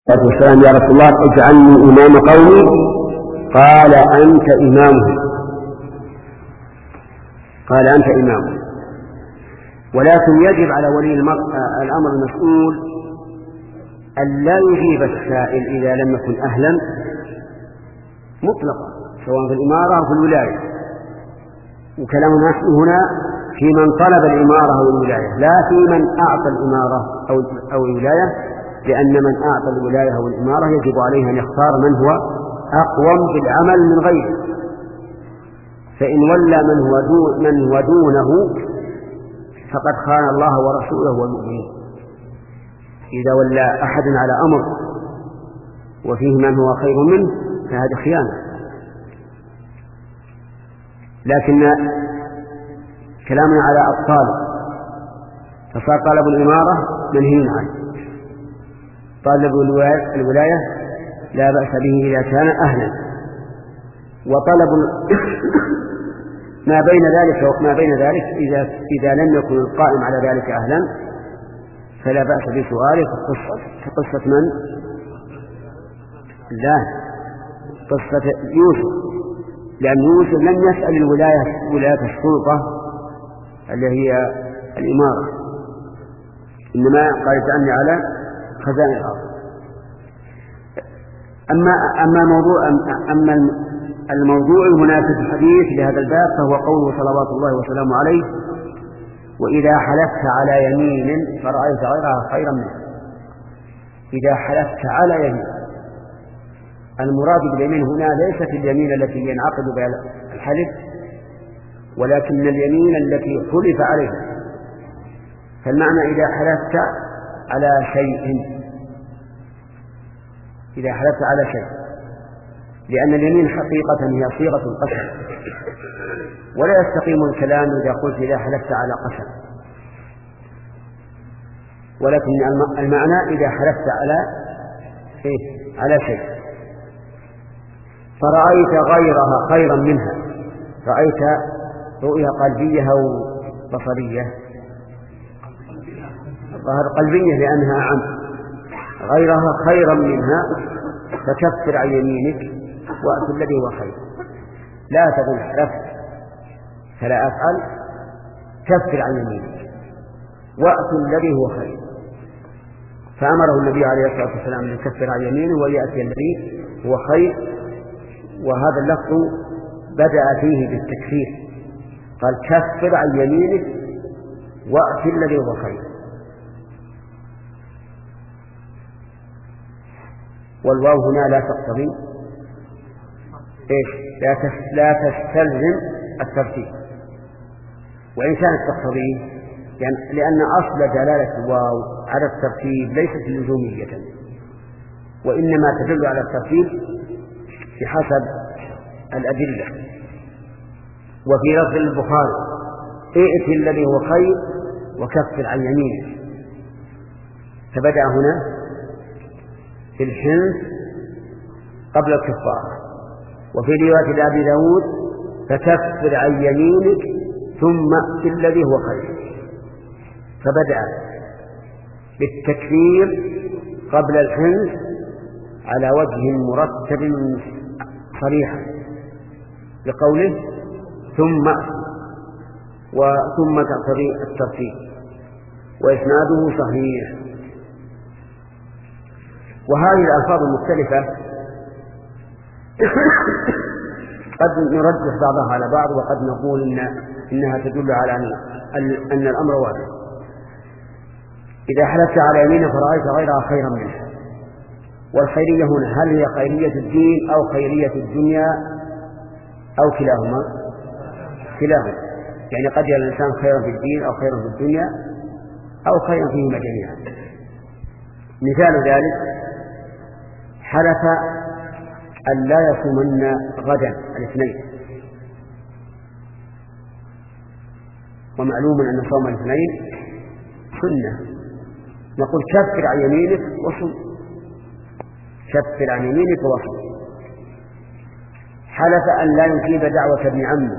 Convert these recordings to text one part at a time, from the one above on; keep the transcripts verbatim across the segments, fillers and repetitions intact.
الصلاة والسلام: يا رسول الله اجعلني إمام قومي. قال: أنت إمامهم. قال: أنت إمامهم. ولكن يجب على ولي الأمر المسؤول أن لا يجيب السائل إذا لم يكن أهلا مطلقا، سواء في الإمارة أو في الولاية. وكلامنا هنا في من طلب الإمارة أو الولاية، لا في من أعطى الإمارة أو أو الولاية، لأن من أعطى الولاية أو الإمارة يجب عليه أن يختار من هو أقوم بالعمل من غيره، فإن ولى من هو دون من هو دونه فقد خان الله ورسوله والمؤمنين. إذا ولى أحد على أمر وفيه من هو خير منه فهذا خيانة. لكن كلامنا على الطالب، فصار طلب الإمارة منهي عنه. طالب الولاية لا بأس به إذا كان أهلا، وطلب ما بين ذلك وما بين ذلك إذا إذا لم يكن القائم على ذلك أهلا فلا بأس بسؤاله. في قصة من؟ لا، قصة يوسف، لأن يوسف لم يسأل الولاية ولاية السلطة اللي هي الإمارة، إنما قال: اجعلني على خزائن الأرض. أما أما موضوع أما الموضوع المناسب الحديث لهذا الباب فهو قوله صلوات الله وسلامه عليه: وإذا حلفت على يمين فرأيت غيرها خيرا منها. إذا حلفت على يمين، المراد باليمين هنا ليست اليمين التي ينعقد بها الحلف، ولكن اليمين التي حلف عليها. فالمعنى إذا حلفت على شيء، إذا حلفت على شيء، لأن اليمين حقيقة هي صيغة القسم، ولا يستقيم الكلام إذا قلت إذا حلفت على قسم، ولكن المعنى إذا حلفت على إيه؟ على شيء فرأيت غيرها خيرا منها. رأيت رؤية قلبية أو بصرية؟ ظهر قلبية لأنها عم غيرها خيرا منها فكفر عن يمينك وأت الذي هو خير. لا تقل حلفت فلا أفعل، كفر عن يمينك وأت الذي هو خير. فأمره النبي عليه الصلاة والسلام أن يكفر عن يمينه ويأتي الذي هو خير. وهذا اللفظ بدأ فيه بالتكفير، قال: كفر عن يمينك وأت الذي هو خير. والواو هنا لا تقتضي إيش؟ لا تستلزم الترتيب، وإن كانت تقتضيه، يعني لأن أصل دلالة الواو على الترتيب ليست لزومية، وإنما تدل على الترتيب بحسب الأدلة. وفي لفظ البخاري: ائت الذي هو خير وكفر عن يمينه. فبدأ هنا في الحنث قبل الكفارة. وفي رواية أبي داود: فكفر عن يمينك ثم ائت الذي هو خير. فبدأ بالتكفير قبل الحنث على وجه مرتب صريحا بقوله ثم وثم تقتضي الترتيب، وإسناده صحيح. وهذه الألفاظ المختلفة قد نرجح بعضها على بعض، وقد نقول إن إنها تدل على أن الأمر واحد. إذا حلفت على يمين فرأيت غيرها خيرا منها. والخيرية هنا هل هي خيرية الدين أو خيرية الدنيا أو كلاهما؟ كلاهما، يعني قد يرى الإنسان خيرا في الدين أو خيرا في الدنيا أو خيرا فيهما جميعا. مثال ذلك: حلف أن لا يصومن غدا الاثنين، ومعلوم أن صوم الاثنين سنة، نقول: كفر عن يمينك وصم، كفر عن يمينك وصم. حلف أن لا يجيب دعوة ابن عمه،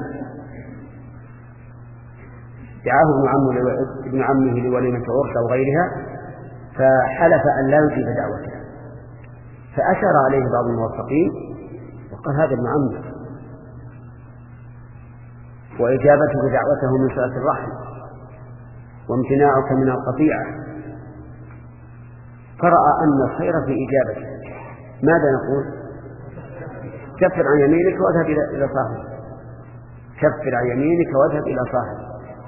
دعاه ابن عمه ابن عمه لوليمة عرس أو غيرها، فحلف أن لا يجيب دعوته، فأشار عليه بعض الموفقين وقال هذا ابن عمك، وإجابته دعوته من صلة الرحم، وامتناعك من القطيعة، فرأى أن الخير في إجابته. ماذا نقول؟ كفر عن يمينك واذهب إلى صاحبه، كفر عن يمينك واذهب إلى صاحبه.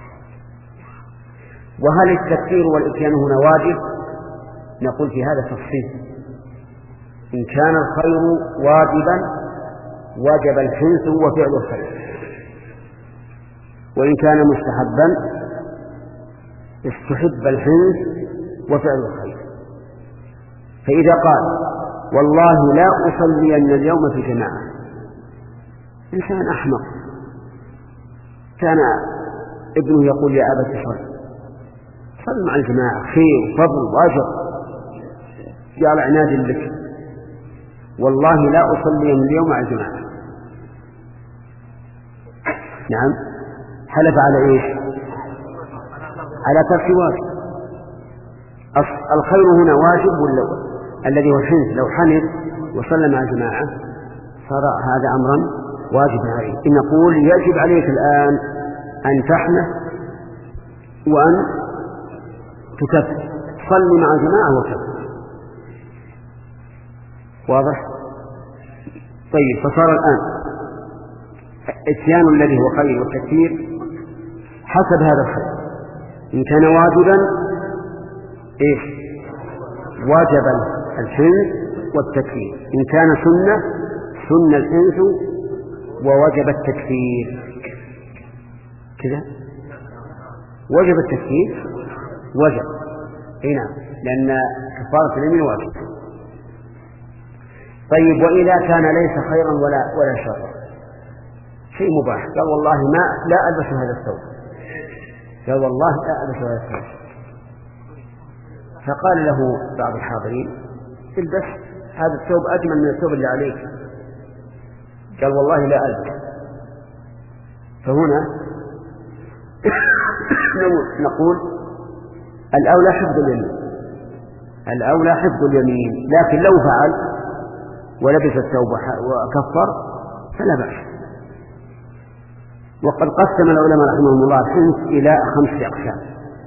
وهل التكفير والإتيان هنا واجب؟ نقول في هذا تفصيل. إن كان الخير واجبا وجب الحنث وفعل الخير، وإن كان مستحبا استحب الحنث وفعل الخير. فإذا قال والله لا أصلين اليوم في جماعة، إنسان أحمق، كان ابنه يقول يا أبت صل صل مع الجماعة، خير فضل واجب، جعل عناد لك، والله لا أصلين اليوم مع الجماعة. نعم، حلف على إيش؟ على ترك واجب. الخير هنا واجب ولا الذي هو الحنث؟ لو حنث وصلى مع الجماعة صار هذا أمرا واجبا عليه. إن نقول يجب عليك الآن أن تحنث وأن تكفر، صل مع الجماعة وكفر. واضح؟ طيب، فصار الآن اتيان الذي هو خير والتكفير حسب هذا الخير. إن كان واجبا إيش؟ واجب الحنث والتكفير. إن كان سنة سن الحنث ووجب التكفير. كذا وجب التكفير، وجب، اي نعم، لأن كفارة اليمين واجب. طيب، وإذا كان ليس خيرا ولا ولا شرا، شيء مباح، قال والله ما لا ألبس هذا الثوب، قال والله لا ألبس هذا الثوب، فقال له بعض الحاضرين البس هذا الثوب أجمل من الثوب اللي عليك، قال والله لا ألبس. فهنا نقول الأولى حفظ اليمين، الأولى حفظ اليمين، لكن لو فعل ولبس الثوب وكفر فلا بأس. وقد قسم العلماء رحمهم الله الحنث إلى خمسة أقسام: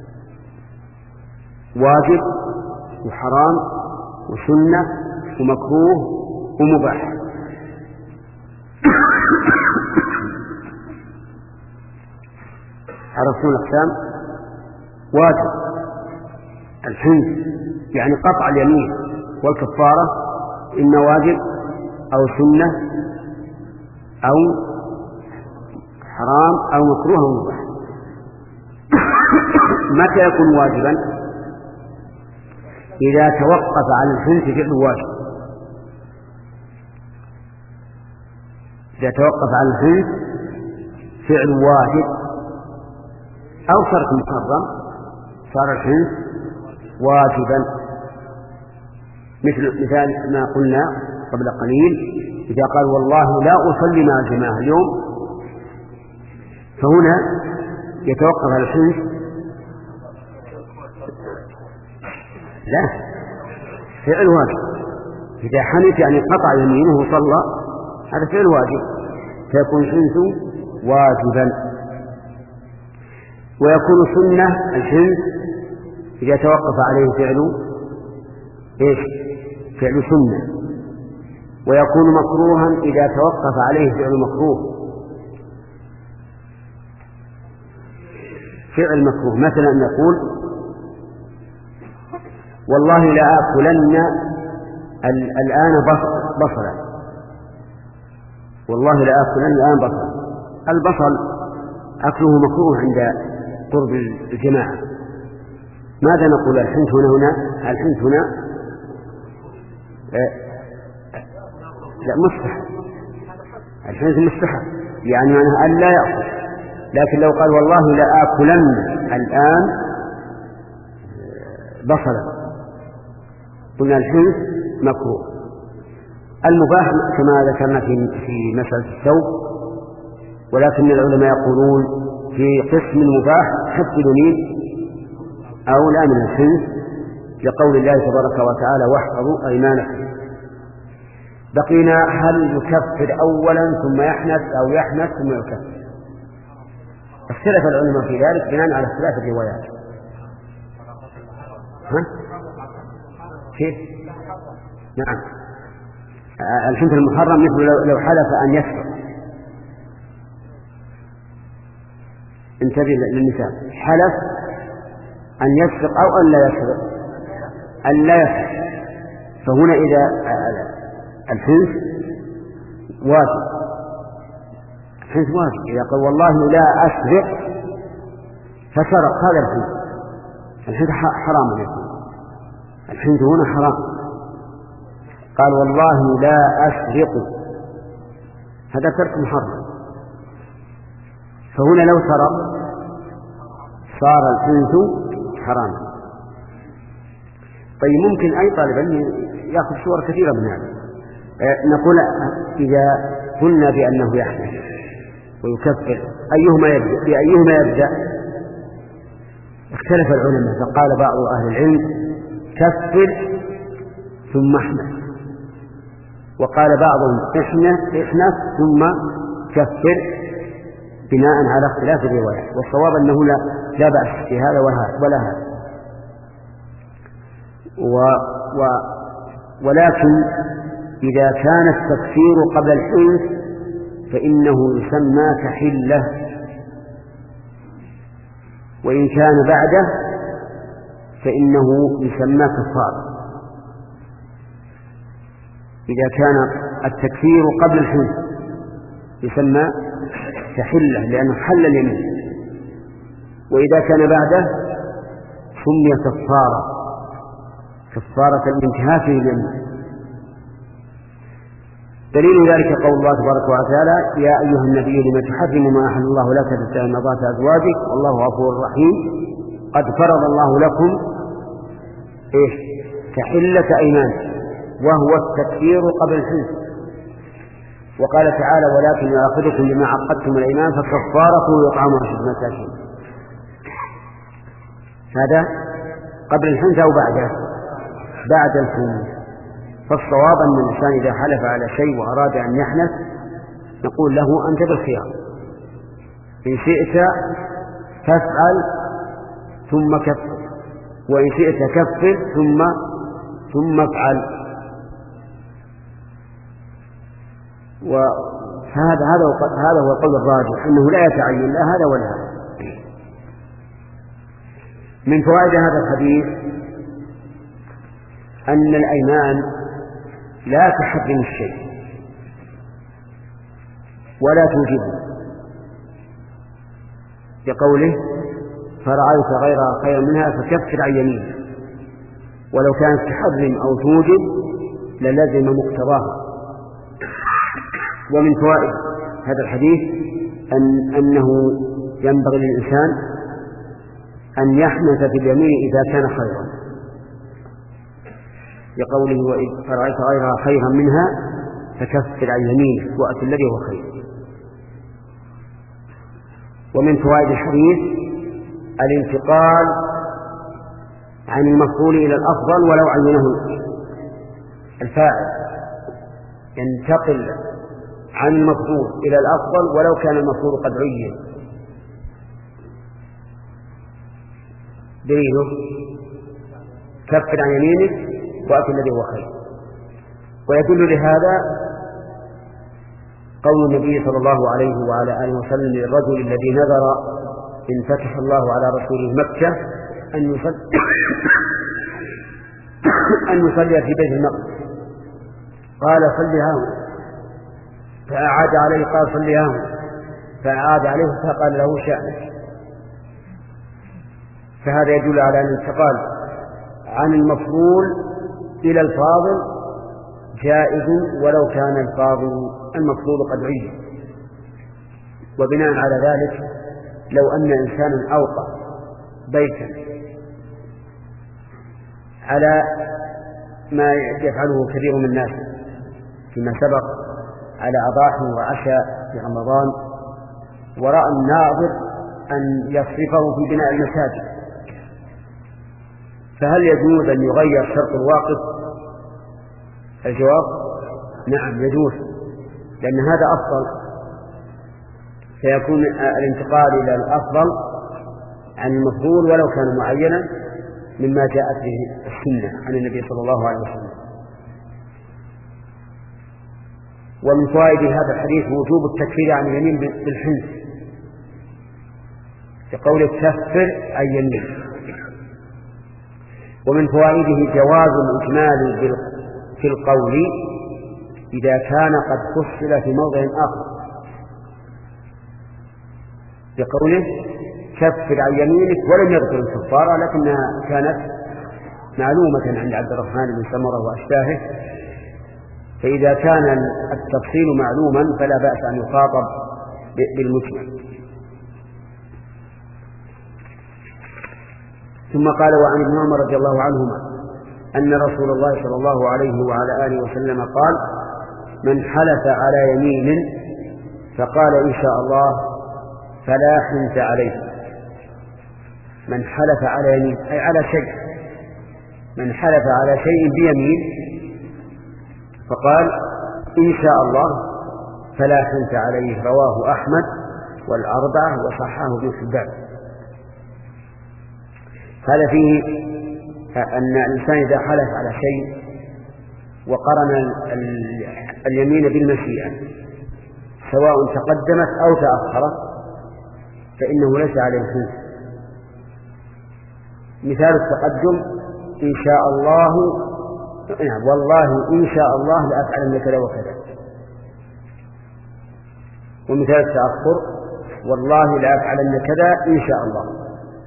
واجب وحرام وسنة ومكروه ومباح. عرفتم الأقسام؟ واجب الحنث يعني قطع اليمين والكفارة، إما واجب أو سنة أو حرام أو مكروه أو مباح. متى يكون واجبا؟ إذا توقف على الحنث فعل واجب، إذا توقف على الحنث فعل واجب أو ترك محرم صار الحنث واجبا. مثل مثال ما قلنا قبل قليل، إذا قال والله لا أصلي مع الجماعة اليوم، فهنا يتوقف على الحنث، لا، فعل واجب. إذا حنث يعني قطع يمينه وصلى، هذا فعل واجب، فيكون الحنث واجبا. ويكون سنة الحنث إذا توقف عليه فعل إيش؟ فعل سنة. ويكون مكروها إذا توقف عليه فعل مكروه، فعل مكروه. مثلا نقول والله لآكلن الآن بصلا، والله لآكلن الآن بصلا. البصل أكله مكروه عند قرب الجماعة. ماذا نقول؟ الحنث هنا هنا الحنث هنا آه لا مستحب، الحنث مستحب يعني معناه أن لا يأكل. لكن لو قال والله لآكلن الآن بصلا، قلنا الحنث مكروه. المباح كما ذكرنا في في مسألة الثوب، ولكن العلماء يقولون في قسم المباح حفظ اليمين أولى من الحنث، لقول الله تبارك وتعالى واحفظوا أيمانكم. بقينا هل يكفر أولا ثم يحنث أو يحنث ثم يكفر؟ اختلف العلماء في ذلك بناء على اختلاف الروايات. ها؟ كيف؟ نعم. الحنث المحرم مثل لو حلف أن يسرق. انتبه للنساء، حلف أن يسرق أو أن لا يسرق، أن لا يسرق، فهنا إذا الحنث واجب، الحنث واجب. إذا قال والله لا أسرق فسرق، هذا الحنث، الحنث حرام يكون، الحنث هنا حرام. قال والله لا أسرق، هذا ترك محرم، فهنا لو سرق صار الحنث حراما. طيب ممكن أي طالب علم يأخذ صور كثيرة من هذا. نقول إذا قلنا بأنه يحنث ويكفر أيهما يبدأ؟ بأيهما يبدأ؟ اختلف العلماء، فقال بعض أهل العلم كفر ثم احنث، وقال بعضهم احنث احنث ثم كفر بناء على اختلاف الروايات. والصواب أنه لا, لا بأس في هذا ولا هذا. و و ولكن إذا كان التكفير قبل الحنث فإنه يسمى كحلة، وإن كان بعده فإنه يسمى كفارة. إذا كان التكفير قبل الحنث يسمى كحلة لأنه حل اليمين، وإذا كان بعده سمي كفارة، كفارة الانتهاك لليمين. دليل ذلك قول الله تبارك وتعالى يا أيها النبي لم تحرم ما أحل الله لك تبتغي مرضات أزواجك والله غفور رحيم قد فرض الله لكم إيش كحلة أيمانكم وهو التكفير قبل الحنث. وقال تعالى ولكن يؤاخذكم بما عقدتم الأيمان فكفارته إطعام عشرة مساكين. هذا قبل الحنث أو بعده؟ بعد الحنث. فالصواب أن الإنسان إذا حلف على شيء وأراد أن يحنث نقول له أنت بالخيار، إن شئت تفعل ثم كفر، وإن شئت كفر ثم ثم افعل. وهذا هذا هذا هو القول الراجح أنه لا يتعين لا هذا ولا هذا. من فوائد هذا الحديث أن الأيمان لا تحرم الشيء ولا توجبه، لقوله فرأيت غيرها خيرا منها فكفر عن يمينك، ولو كانت تحرم أو توجب للزم مقتضاها. ومن فوائد هذا الحديث أن أنه ينبغي للإنسان أن يحنث في اليمين إذا كان خيرا، لقوله وإذ فرأيت غيرها خيرا منها فكفر عن يمينك وأت الذي هو خير. ومن فوائد الحديث الانتقال عن المفعول إلى الأفضل ولو عينه الفاعل، ينتقل عن المفعول إلى الأفضل ولو كان المفعول قد عين. دليله كفر عن يمينك وأت الذي هو خير. ويدل لهذا قول النبي صلى الله عليه وعلى آله وسلم للرجل الذي نذر إن فتح الله على رسوله مكة أن يصلي أن يصلي في بيت المقدس، قال صلي هاهنا، فأعاد عليه قال صلي هاهنا، فأعاد عليه فقال له شأنك. فهذا يدل على أن الانتقال عن المفضول إلى الفاضل جائز ولو كان الفاضل المفضول قد عين. وبناء على ذلك لو أن إنسانا أوقع بيتا على ما يفعله كثير من الناس فيما سبق على أضاحي وعشاء في رمضان، ورأى الناظر أن يصرفه في بناء المساجد، فهل يجوز أن يغير شرط الواقف؟ الجواب نعم يجوز، لأن هذا أفضل، فيكون الانتقال إلى الأفضل عن المفضول ولو كان معينا مما جاءت به السنة عن النبي صلى الله عليه وسلم. ومن فوائد هذا الحديث وجوب التكفير عن اليمين بالحنث، بقول كفر أي يمين. ومن فوائده جواز الإجمال في القول إذا كان قد فصل في موضع آخر، بقوله كفر عن يمينك ولم يذكر الكفارة، لكنها كانت معلومة عند عبد الرحمن بن سمرة وأشباهه، فإذا كان التفصيل معلوما فلا بأس أن يخاطب بالمجمل. ثم قال: وعن ابن عمر رضي الله عنهما أن رسول الله صلى الله عليه وعلى آله وسلم قال: من حلف على يمين فقال إن شاء الله فلا حنث عليه. من حلف على يمين أي على شيء، من حلف على شيء بيمين فقال إن شاء الله فلا حنث عليه. رواه أحمد والأربعة وصححه ابن حبان. هذا فيه أن الإنسان إذا حلف على شيء وقرن اليمين بالمشيئة سواء تقدمت أو تأخرت فإنه ليس عليه حنث. مثال التقدم: إن شاء الله، نعم والله إن شاء الله لأفعلن كذا وكذا. ومثال التأخر: والله لأفعلن كذا إن شاء الله.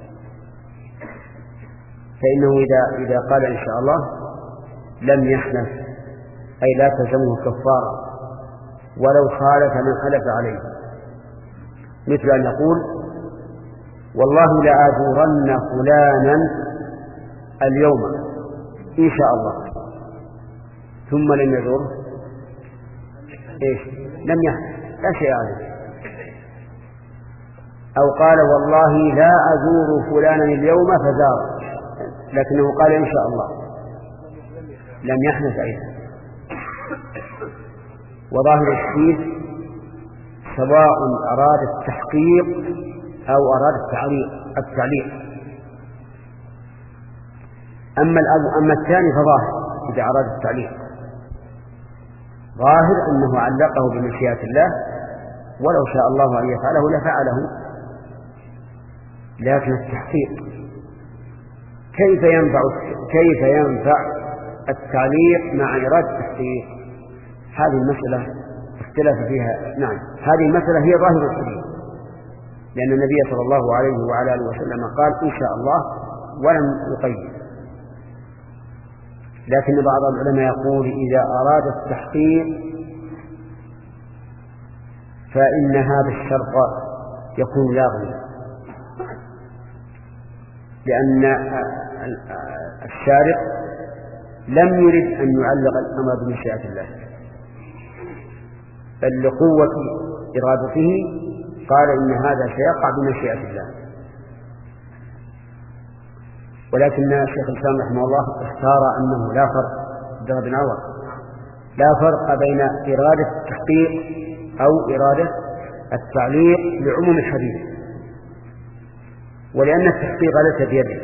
فإنه إذا إذا قال إن شاء الله لم يحنث، أي لا تلزمه كفارة ولو خالف من حلف عليه، مثل أن يقول: والله لآجورن فلانا اليوم إن شاء الله، ثم لم يزوره، إيش؟ لم يحنث، لا شيء عليه. أو قال: والله لا أزور فلانا اليوم فزار، لكنه قال إن شاء الله، لم يحنث أيضا. وظاهر الشيء سواء أراد التحقيق أو أراد التعليق التعليق. أما أما الثاني فظاهر إذا أراد التعليق، ظاهر أنه علقه بمشيئة الله، ولو شاء الله أن يفعله لفعله. لكن التحقيق كيف ينفع كيف ينفع التعليق مع إرادة التحقيق؟ هذه المسألة اختلف فيها. نعم، هذه المسألة هي ظاهر الحديث، لأن النبي صلى الله عليه وعلى آله وسلم قال إن شاء الله ولم يقيد. لكن بعض العلماء يقول إذا أراد التحقيق فإن هذا الشرط يكون لاغيا، لأن الشارع لم يرد أن يعلق الأمر بمشيئة الله، بل لقوة إرادته قال إن هذا سيقع بمشيئة الله. ولكن الشيخ الإسلام رحمه الله اختار أنه لا فرق ضرب بن عوض لا فرق بين إرادة التحقيق أو إرادة التعليق لعموم الحديث، ولأن التحقيق ليس بيده،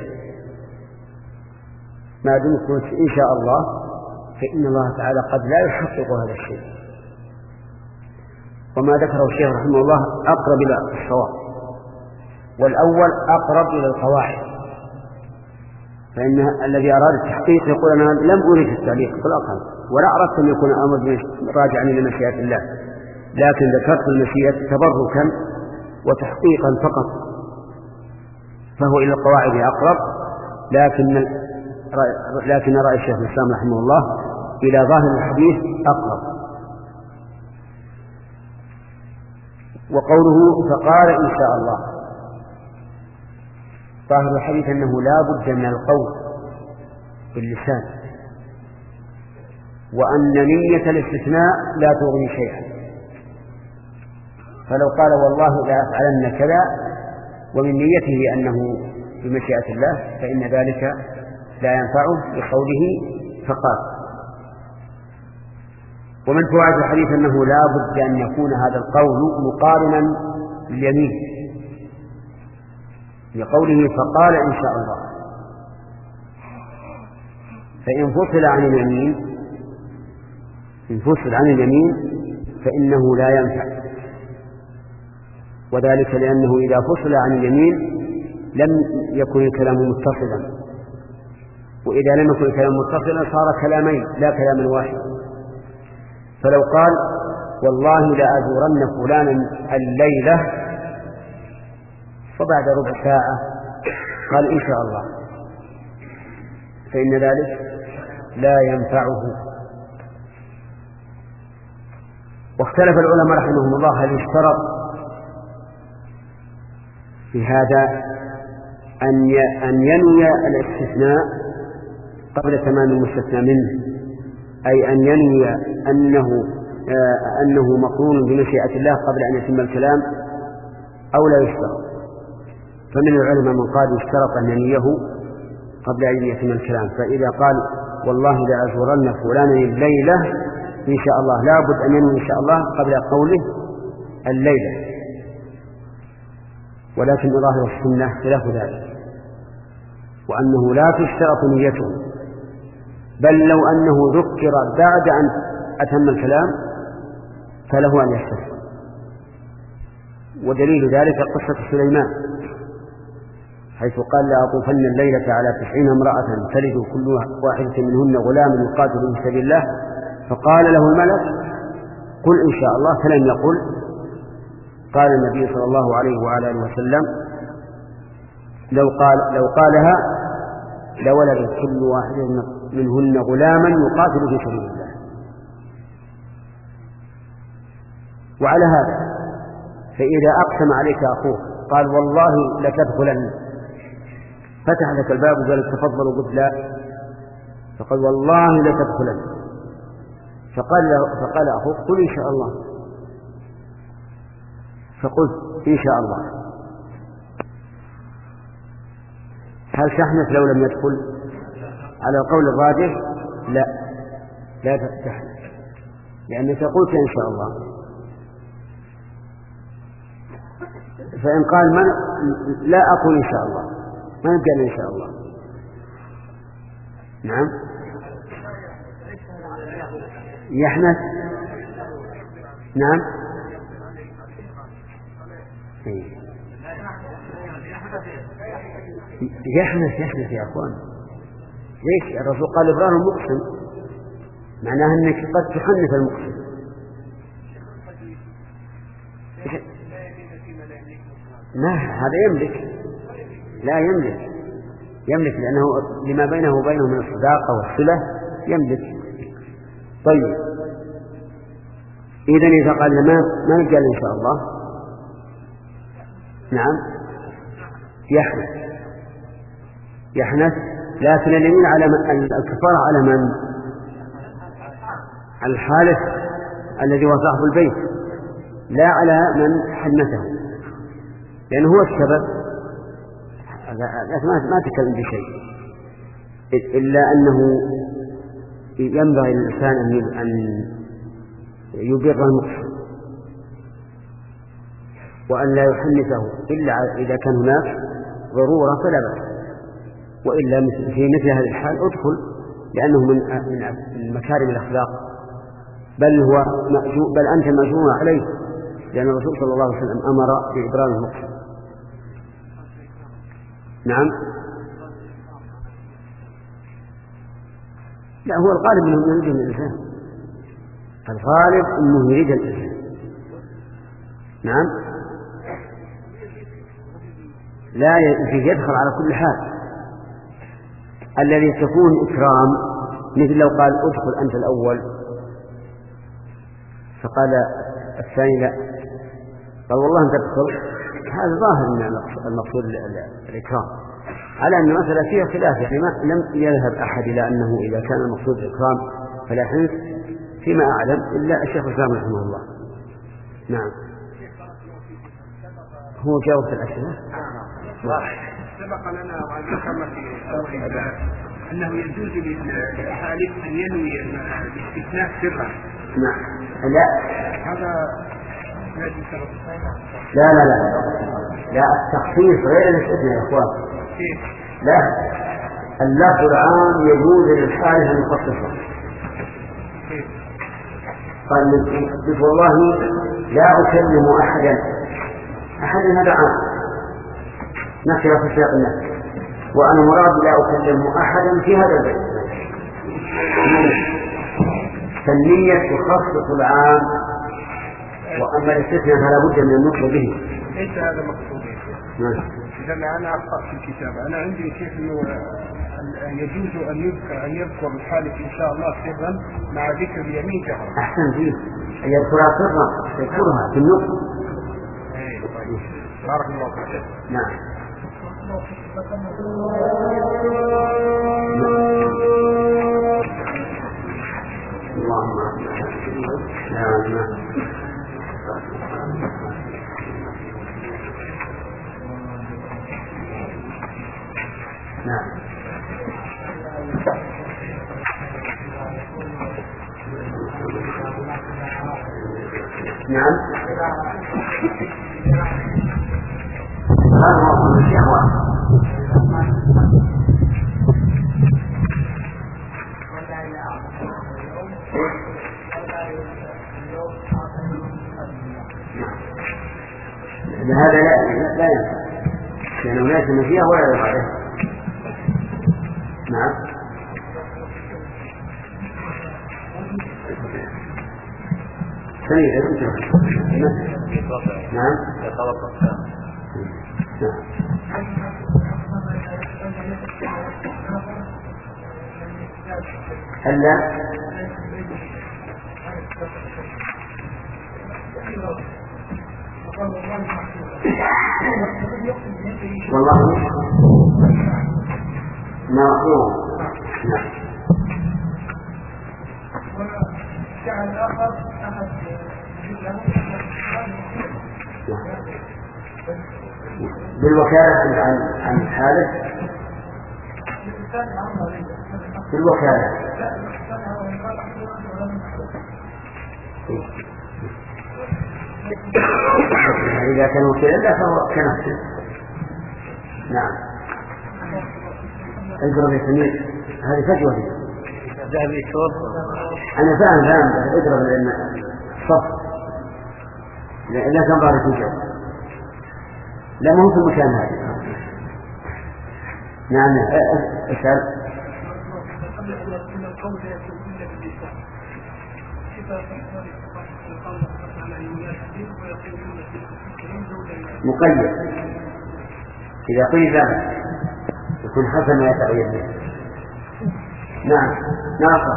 ما دمت إن شاء الله فإن الله تعالى قد لا يحقق هذا الشيء. وما ذكره الشيخ رحمه الله أقرب إلى الصواب، والأول أقرب إلى القواعد، فإن الذي أراد التحقيق يقول أنا لم أريد التعليق إطلاقا، ولا أردت أن يكون أمر راجعا إلى مشيئة الله، لكن ذكرت المشيئة تبركا وتحقيقا فقط، فهو إلى القواعد أقرب. لكن لكن رأي الشيخ الإسلام رحمه الله إلى ظاهر الحديث أقرب. وقوله فقال إن شاء الله، ظاهر الحديث أنه لا بد من القول باللسان، وأن نية الاستثناء لا تغني شيئا. فلو قال والله لا أفعلن كذا ومن نيته أنه بمشيئة الله فإن ذلك لا ينفعه بقوله فقال. ومن فوائد الحديث أنه لا بد أن يكون هذا القول مقارنا لليمين، لقوله فقال إن شاء الله، فإن فصل عن اليمين إن فصل عن اليمين فإنه لا ينفع، وذلك لأنه إذا فصل عن اليمين لم يكن الكلام متصلا، وإذا لم يكن الكلام متصلا صار كلامين لا كلام واحد. فلو قال والله لأزورن فلانا الليلة، فبعد ربع ساعة قال إن شاء الله، فإن ذلك لا ينفعه. واختلف العلماء رحمهم الله هل يشترط في هذا أن ينوي الاستثناء قبل تمام المستثنى منه، أي أن ينوي أنه, آه أنه مقرون بمشيئة الله قبل أن يتم الكلام، أو لا يشترط. فمن العلماء من قال يشترط أن ينويه قبل أن يتم الكلام، فإذا قال والله لأزورن فلانا الليلة إن شاء الله لا بد أن ينوي إن شاء الله قبل قوله الليلة. ولكن ظاهر السنة خلاف ذلك، وأنه لا تشترط نيته، بل لو أنه ذكر بعد أن أتم الكلام فله أن يستثني. ودليل ذلك قصة سليمان حيث قال لأطوفن الليلة على تسعين امرأة تلد كل واحدة منهن غلام يقاتل في سبيل الله، فقال له الملك قل إن شاء الله، فلم يقل. قال النبي صلى الله عليه وعلى آله وسلم لو قال لو قالها لولد كل واحدة منهن غلاما يقاتل في سبيل الله. وعلى هذا فإذا أقسم عليك أخوك قال والله لتدخلن، فتح لك الباب وقال تفضل وقلت لا، فقال والله لتدخلن، فقال, فقال أخوك قل إن شاء الله، فقلت إن شاء الله، هل تحنث لو لم يدخل؟ على القول الراجح لا لا تحنث، لأنك قلت إن شاء الله. فإن قال من لا أقول إن شاء الله، ما قال إن شاء الله. نعم يحنث. نعم يحنث يحنث يا أخوان. ليش؟ الرسول قال إبراهيم مقسم، معناه أنك قد تحنث المقسم. ما هذا يملك، لا يملك يملك لأنه لما بينه وبينه من الصداقة والصلة يملك. طيب إذن إذا قال ما ما قال إن شاء الله، نعم يحنث يحنث لكن اليمين على الكفارة على من؟ على الحالف الذي هو صاحب البيت، لا على من حنثه، لأنه هو السبب. ما تكلم بشيء إلا أنه ينبغي للإنسان أن يبر المقصد وأن لا يحنثه إلا إذا كان هناك ضرورة فلا بأس، وإلا في مثل هذه الحال أدخل، لأنه من من مكارم الأخلاق، بل هو مأجور، بل أنت مأجور عليه، لأن الرسول صلى الله عليه وسلم أمر بإبرام المقصد. نعم لا، هو الغالب أنه يريد الإنسان، الغالب أنه يريد الإنسان. نعم لا يدخل على كل حال. الذي تكون إكرام مثل لو قال ادخل أنت الأول فقال الثاني لا، قال والله أنت تدخل، هذا ظاهر من المقصود الإكرام، على أن المسألة فيها خلاف، يعني ما لم يذهب أحد إلى أنه إذا كان المقصود الإكرام فلا حنث فيما أعلم إلا الشيخ الإسلام رحمه الله. نعم هو جاوب في الأسئلة. سبق لنا وأن ذكرنا في أول باب أنه يجوز للحالف أن ينوي الاستثناء سرا، نعم. لا هذا لا لا لا لا التخصيص غير الاستثناء يا اخوان. لا اللفظ العام يجوز للحادث ان يخصصه. قال والله لا اكلم احدا، احدا هذا عام نكره في سياق النفس، وانا مراد لا اكلم احدا في هذا البيت. فالنية تخصص العام، واما الاستثناء فلا بد من النطق به. ليس هذا مقصود إذا أنا أخطأت في الكتابة. أنا عندي شيء إنه يجوز أن يذكر أن يذكر الحالف إن شاء الله سرا مع ذكر اليمين جهرا. أحسن فيه أن يذكرها سرا، يذكرها في النطق. إيه طيب. بارك الله فيك. نعم. اللهم نعم. نعم. نعم. هذا هو الشهوة. هذا لا لا ينفع لأنه لا يسمى فيها ولا يرضى عليه. نعم. سيد نعم. هلا والله معقول. نعم. وجعل آخر أحد بالوكالة عن عن الحالف بالوكالة. إذا كان وكيلا لا فهو كنفسه. نعم. اضرب يا سمير هذه فجوة دي. ذهب يتوضا. أنا فاهم فاهم اضرب لأن صف لا كان ضارب في الجو. لا مو في المكان هذا. نعم. اسأل. مقيد. إذا قيل ذلك يكون حسن ما يتعين به. نعم. ناقص.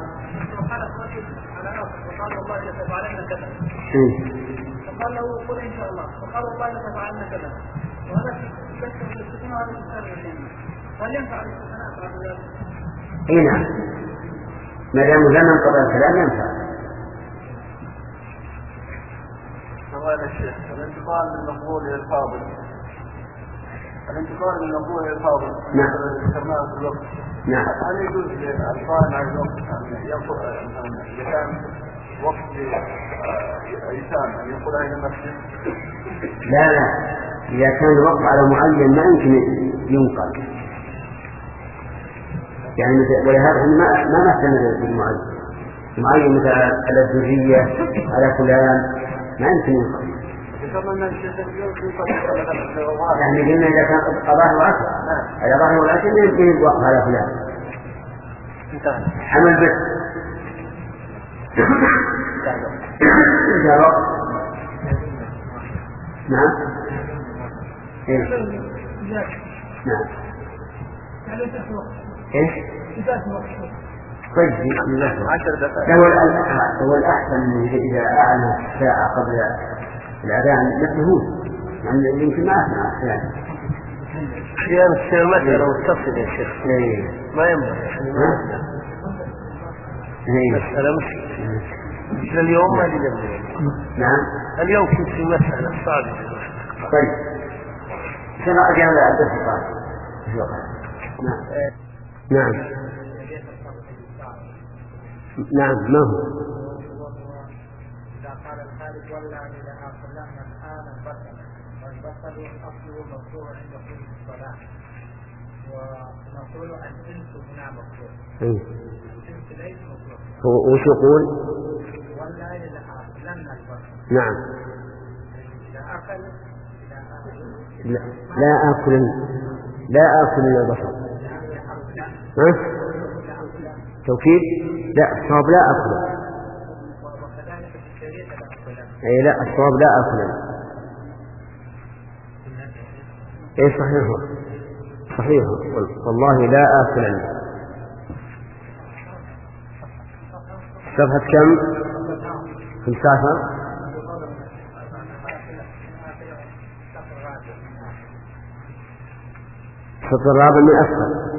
فقال له قل إن شاء الله، فقال والله لتفعلن كذا، وهذا يذكر الاستثناء هذا الاستثناء هل ينفع الاستثناء بعد ذلك؟ اي نعم، ما دام لم ينقضى الكلام ينفع. سؤال الشيخ، الانتقال من المقبول الى الفاضل، الانتقال من المقبول الى الفاضل نعم ذكرناه في الوقت. نعم. هل يجوز للقائم على الوقت ان ينقل اذا كان وقت ايتام ان ينقلها الى المسجد؟ لا لا، اذا كان الوقت على معين ما يمكن ينقل، يعني ولهذا ما ما مثلنا بالمعين معين مثل على الذرية على فلان ما يمكن ينقل. يعني قلنا إذا كان قضاء العشر على ظاهر العشر ما يمكن الوقف على فلان. حمل بس إذا وقف. نعم. إيه؟ نعم. إيش؟ طيب هو الأحسن إذا أعلن الساعة قبل الأذان مثله يعني يمكن ما أسمع أحيانا. أحيانا تصير مسألة متصلة يا شيخ. ما ينبغي. مسألة مثل اليوم ما لي. نعم. اليوم كنت في مسألة صعبة. طيب. شنو أجي على الدرس القادم؟ نعم. نعم. نعم ما هو؟ ولا لآكلن الآن البصل والبصل أصله مقطوع عند كل الصلاة ونقول الجنس هنا مقطوع الجنس ليس مقطوع. وش يقول؟ ولا لآكلن البصل. نعم. لا أكل لا, لا آكل لا آكل البصل. ها؟ توكيد؟ لا الصواب لا أكل. أي لا الصواب لا أكل. أي صحيح صحيح والله لا آكل. صفحة كم؟ خمسة السطر الرابع من أسفل.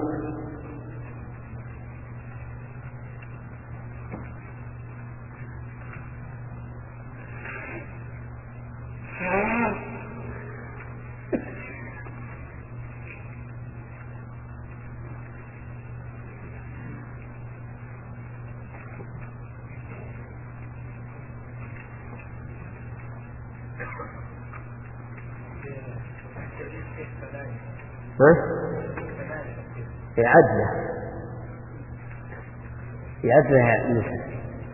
يعدله يعدلها مثل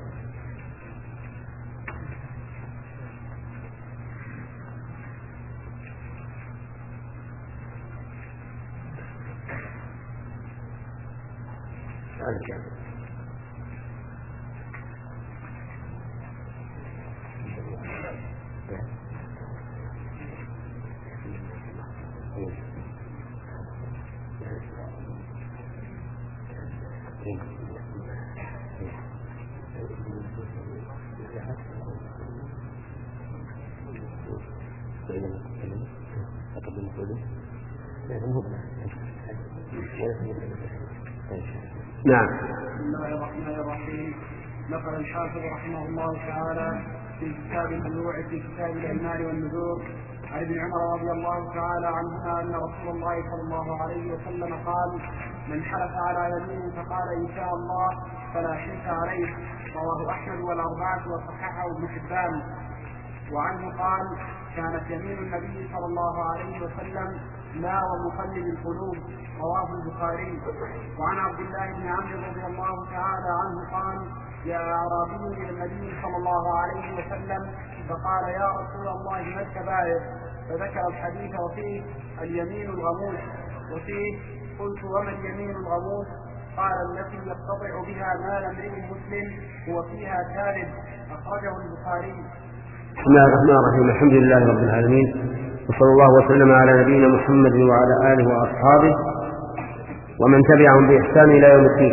نعم. بسم الله الرحمن الرحيم. نقل الحافظ رحمه الله تعالى في كتاب البيوع في كتاب الايمان والنذور عن ابن عمر رضي الله تعالى عنهما ان رسول الله صلى الله عليه وسلم قال: من حلف على يمين فقال ان شاء الله فلا حنث عليه. رواه احمد والاربعه وصححه ابن حبان. وعنه قال: كانت يمين النبي صلى الله عليه وسلم لا ومقلب القلوب. رواه البخاري. وعن عبد الله بن عمرو رضي الله تعالى عنه قال: جاء أعرابي إلى النبي صلى الله عليه وسلم فقال: يا رسول الله ما الكبائر؟ فذكر الحديث وفيه اليمين الغموس. وفيه قلت: وما اليمين الغموس؟ قال: التي يقتطع بها مال امرئ مسلم هو فيها كاذب. أخرجه البخاري. بسم الله الرحمن الرحيم. الحمد لله رب العالمين، وصلى الله وسلم على نبينا محمد وعلى آله وأصحابه ومن تبعهم بإحسان إلى يوم الدين.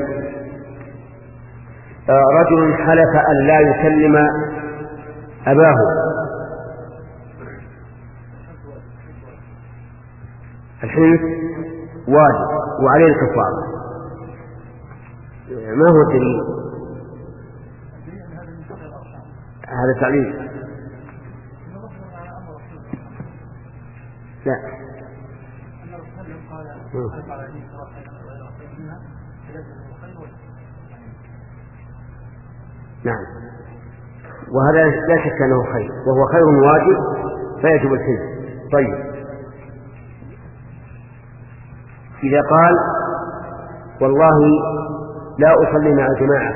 رجل حلف أن لا يكلم أباه، الحلف واجب وعليه الكفارة. ما هو الدليل؟ هذا تعليل. لا نعم، وهذا لا شك أنه خير، وهو خير واجب فيجب الحلف. طيب، إذا قال والله لا أصلي مع الجماعة،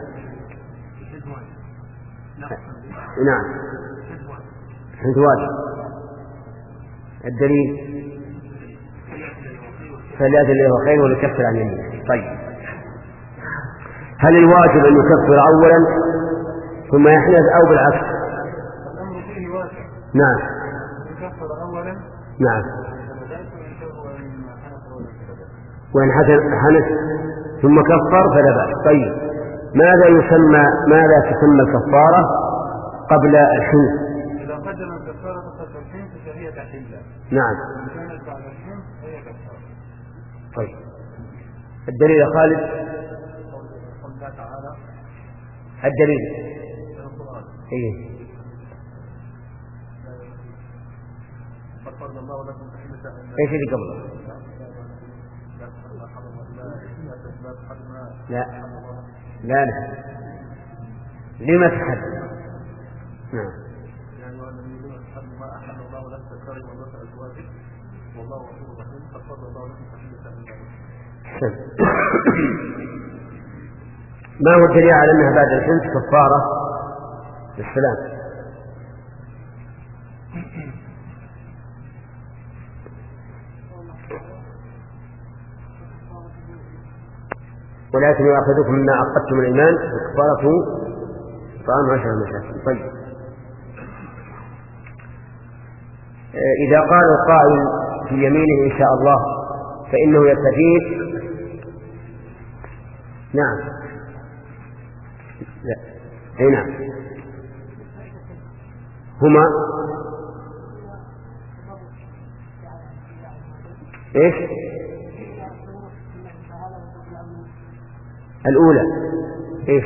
نعم حلف واجب. الدليل فليأتي الذي هو خير وليكفر عن يمينه. طيب، هل الواجب أن يكفر أولا ثم يحنث أو بالعكس؟ الأمر فيه واجب. نعم. يكفر أولا. نعم. وإن حنث ثم كفر فلا بأس. طيب، ماذا يسمى ماذا تسمى الكفارة قبل الحنث؟ إذا قدم الكفارة قبل الحنث فهي تحلة. نعم. إذا كانت بعد الحنث فهي كفارة. طيب، الدليل يا خالد؟ قال تعالى الدليل إيه؟ ايش اللي قبله؟ لا لا لا لما تحدث؟ نعم والله غفور رحيم فقد الله لكم تحية. ما هو الدليل على أنها بعد الحنث كفارة للسلام؟ ولكن يؤاخذكم مما عقدتم الإيمان كفارته طعام عشرة مساكين. طيب، إذا قال القائل في يمينه إن شاء الله فإنه يستفيد. نعم، لا، أي نعم، هما إيش؟ الأولى إيش؟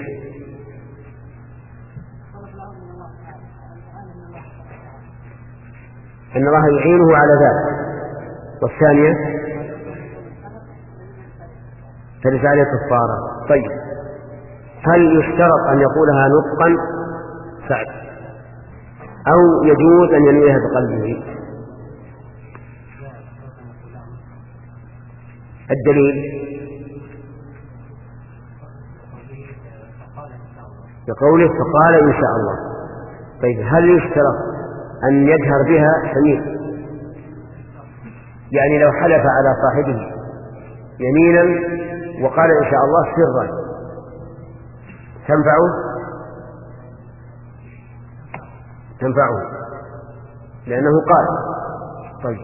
أن الله يعينه على ذلك، والثانية فليس عليه كفارة. طيب، هل يشترط أن يقولها نطقا سعد أو يجوز أن ينويها بقلبه؟ الدليل بقوله فقال إن شاء الله. طيب، هل يشترط أن يجهر بها سميع؟ يعني لو حلف على صاحبه يمينا وقال إن شاء الله سرا تنفعه؟ تنفعه لأنه قال. طيب،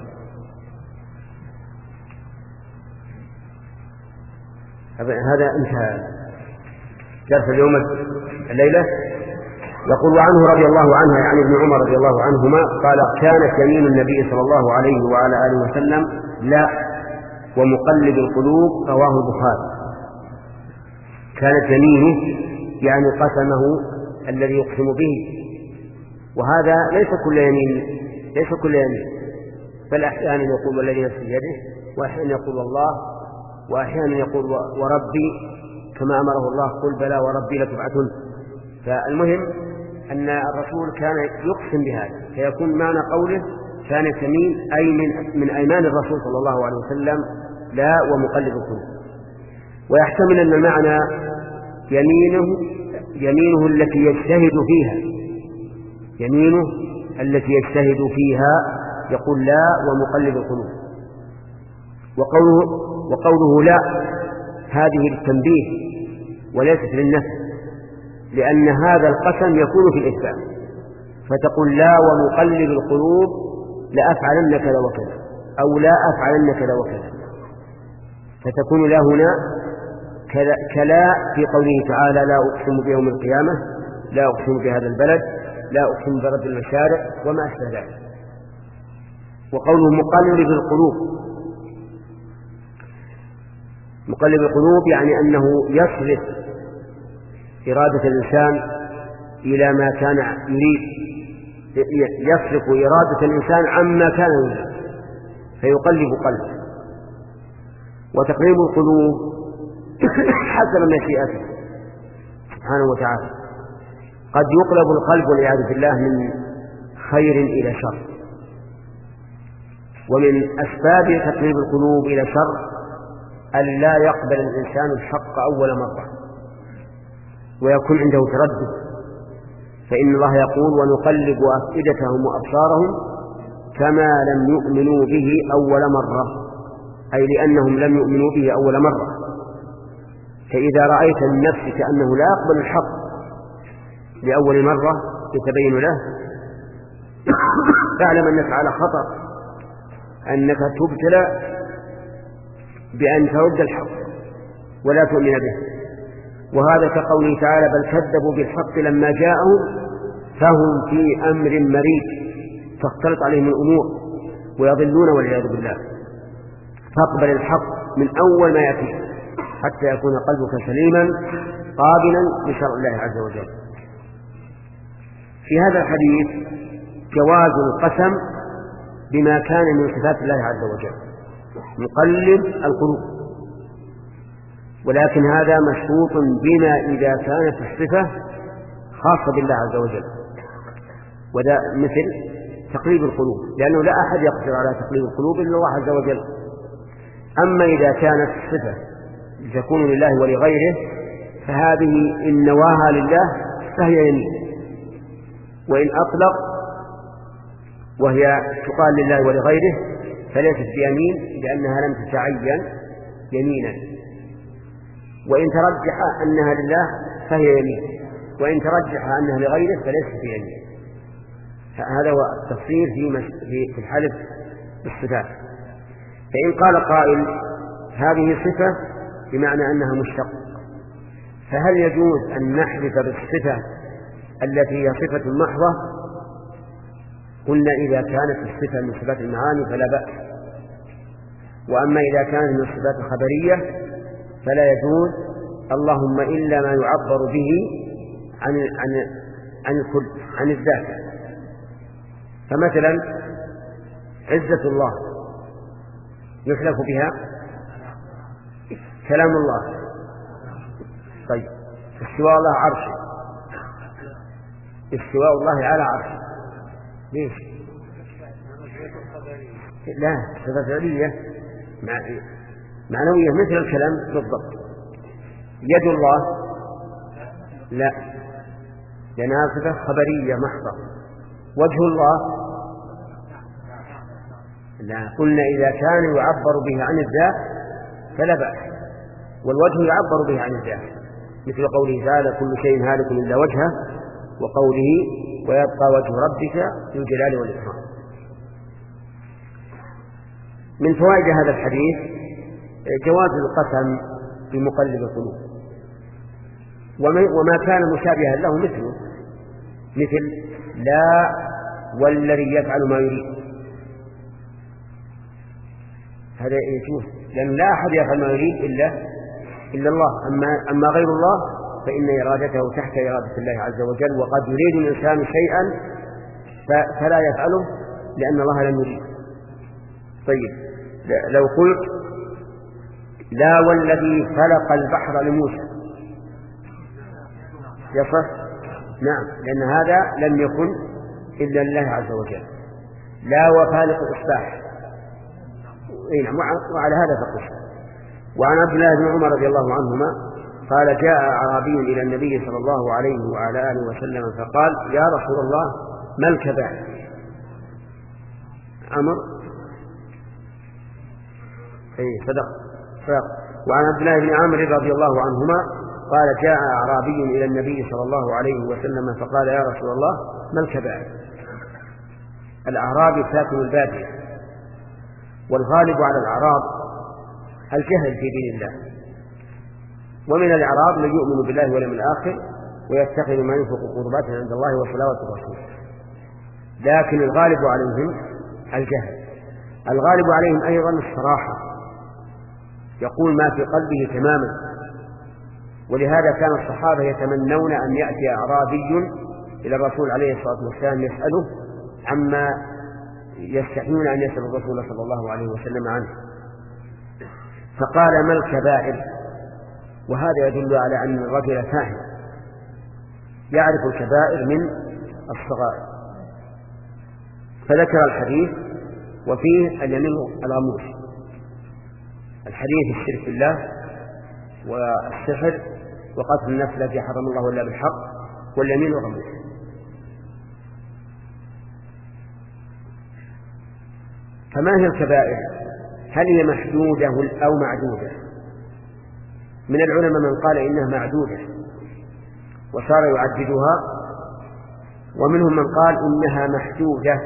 هذا انتهى درس اليوم الليلة. يقول عنه رضي الله عنه يعني ابن عمر رضي الله عنهما قال كانت يمين النبي صلى الله عليه وعلى آله وسلم لا ومقلب القلوب، رواه البخاري. كانت يمينه يعني قسمه الذي يقسم به، وهذا ليس كل يمين، ليس كل يمين، بل أحيانا يقول والذي نفسي بيده، وأحيانا يقول الله، وأحيانا يقول وربي كما أمره الله قل بلى وربي لتبعثن. فالمهم أن الرسول كان يقسم بهذا، فيكون معنى قوله كانت يمين أي من, من أيمان الرسول صلى الله عليه وسلم لا ومقلب القلوب. ويحتمل أن المعنى يمينه يمينه التي يجتهد فيها، يمينه التي يجتهد فيها يقول لا ومقلب القلوب. وقوله, وقوله لا هذه للتنبيه وليست للنفي، لأن هذا القسم يكون في الإثبات، فتقول لا ومقلب القلوب لأفعلن كذا وكذا أو لا أفعلن كذا وكذا، فتكون لا هنا كلا في قوله تعالى لا أقسم بيوم القيامة، لا أقسم بهذا البلد، لا أقسم برب المشارع وما أشبه ذلك. وقوله مقلب القلوب، مقلب القلوب يعني أنه يصرف إرادة الإنسان إلى ما كان يريد، يصرف إرادة الإنسان عما كان يريد فيقلب قلبه. وتقليب القلوب حسب مشيئته سبحانه وتعالى، قد يقلب القلب والعياذ بالله من خير إلى شر، ومن أسباب تقليب القلوب إلى شر أن لا يقبل الإنسان الحق أول مرة ويكون عنده تردد، فإن الله يقول ونقلب أفئدتهم وأبصارهم كما لم يؤمنوا به أول مرة، أي لأنهم لم يؤمنوا به أول مرة. فإذا رأيت من نفسك أنه لا يقبل الحق لأول مرة يتبين له فاعلم أنك على خطأ، أنك تبتلى بأن ترد الحق ولا تؤمن به. وهذا كقوله تعالى بل كذبوا بالحق لما جاءهم فهم في أمر مريج تختلط عليهم الأمور ويضلون والعياذ بالله. فاقبل الحق من أول ما يأتي حتى يكون قلبك سليما قابلا لشرع الله عز وجل. في هذا الحديث جواز القسم بما كان من صفات الله عز وجل مقلب القلوب، ولكن هذا مشروط بما إذا كانت الصفة خاصة بالله عز وجل، وذا مثل تقليب القلوب، لأنه لا أحد يقدر على تقليب القلوب إلا الله عز وجل. أما إذا كانت الصفة تكون لله ولغيره فهذه إن نواها لله فهي يمين، وإن أطلق وهي تقال لله ولغيره فليست بيمين لأنها لم تتعين يمينا، وإن ترجح أنها لله فهي يمين، وإن ترجح أنها لغيره فليست بيمين. هذا هو التفصيل في الحلف بالصفات. فإن قال قائل هذه صفة بمعنى أنها مشتق، فهل يجوز أن نحلف بالصفة التي هي صفة محضة؟ قلنا إذا كانت الصفة من صفات المعاني فلا بأس، وأما إذا كانت من الصفات الخبرية فلا يجوز، اللهم إلا ما يعبر به عن عن عن الكل عن الذات. فمثلا عزة الله يحلف بها كلام الله. طيب استواء الله عرشه، استواء الله على عرشه ليش؟ لا صفة فعلية معنوية مثل الكلام بالضبط. يد الله لا لأنها صفة خبرية محضة. وجه الله لا، قلنا إذا كان يعبر به عن الذات فلا بأس، والوجه يعبر به عن الذات مثل قوله تعالى كل شيء هالك إلا وجهه، وقوله ويبقى وجه ربك ذو الجلال والإكرام. من فوائد هذا الحديث جواز القسم بمقلب القلوب، وما كان مشابها له مثله، مثل لا والذي يفعل ما يريد، هذا يجوز لأن لا أحد يفعل ما يريد إلا إلا الله. أما أما غير الله فإن إرادته تحت إرادة الله عز وجل، وقد يريد الإنسان شيئا فلا يفعله لأن الله لم يريد. طيب لو قلت لا والذي خلق البحر لموسى يصح؟ نعم، لأن هذا لم يكن إلا لله عز وجل. لا وخالق الإصباح، وعلى هذا فقط. وعن عبد الله بن عمر رضي الله عنهما قال جاء أعرابي إلى النبي صلى الله عليه وعلى آله وسلم فقال يا رسول الله ما الكبائر؟ أمر أي صدق صدق. وعن عبد الله بن عمرو رضي الله عنهما قال جاء أعرابي إلى النبي صلى الله عليه وسلم فقال يا رسول الله ما الكبائر؟ الأعرابي ساكن البادية، والغالب على الأعراب الجهل في دين الله، ومن الأعراب من يؤمن بالله واليوم الآخر ويتخذ ما ينفق قربات عند الله وصلوات الرسول، لكن الغالب عليهم الجهل. الغالب عليهم أيضا الصراحة، يقول ما في قلبه تماما. ولهذا كان الصحابة يتمنون أن يأتي أعرابي إلى الرسول عليه الصلاة والسلام يسأله عما يستحيون أن يسأل الرسول صلى الله عليه وسلم عنه، فقال ما الكبائر؟ وهذا يدل على أن الرجل فاهم يعرف الكبائر من الصغائر. فذكر الحديث وفيه اليمين الغموس، الحديث الشرك بالله والسحر وقتل النفس التي حرم الله إلا بالحق واليمين الغموس. فما هي الكبائر؟ هل هي محدودة أو معدودة؟ من العلماء من قال إنها معدودة وصار يعددها، ومنهم من قال إنها محدودة،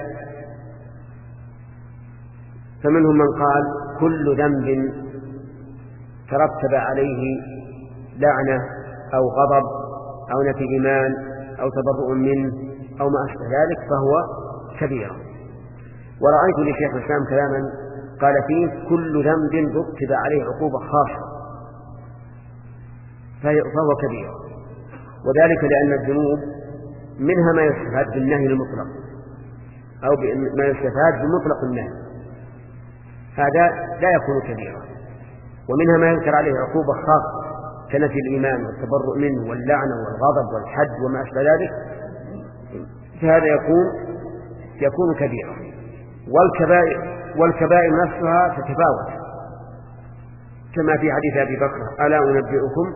فمنهم من قال كل ذنب ترتب عليه لعنة أو غضب أو نفي إيمان أو تبرؤ منه أو ما أشبه ذلك فهو كبيرة. ورأيت لشيخ الإسلام كلاما قال فيه كل ذنب رتب عليه عقوبة خاصة فهو كبير، وذلك لأن الذنوب منها ما يستفاد بالنهي المطلق أو ما يستفاد بمطلق النهي، هذا لا يكون كبيرا، ومنها ما ينكر عليه عقوبة خاصة كنفي الإيمان والتبرؤ منه واللعنة والغضب والحد وما أشبه ذلك، فهذا يكون يكون كبيرا. والكبائر, والكبائر نفسها تتفاوت كما في حديث أبي بكر: ألا أنبئكم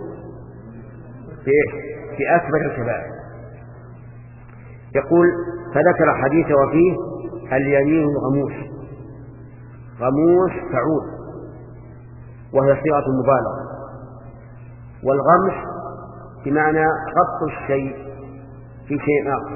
في أكبر الكبائر. يقول: فذكر حديث وفيه اليمين الغموس. غموس فعول، وهي صيغة مبالغة، والغمس بمعنى غط الشيء في شيء آخر،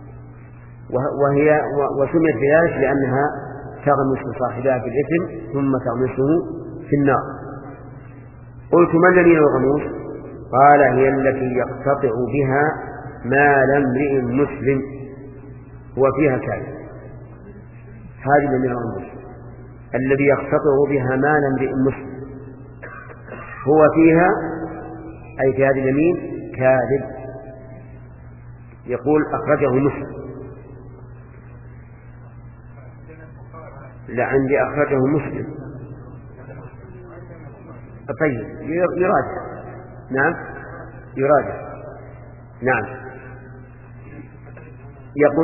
وهي وسميت بذلك لأنها تغمس صاحبها بالإثم ثم تغمسه في النار. قلت: ما اليمين الغموس؟ قال: هي التي يقتطع بها مال امرئ مسلم هو فيها كاذب. هذه اليمين الغموس الذي يقتطع بها مال امرئ مسلم هو فيها، أي في هذه اليمين، كاذب. يقول: أخرجه مسلم. لعندي أخرجه مسلم. طيب يراجع. نعم يراجع. نعم يقول.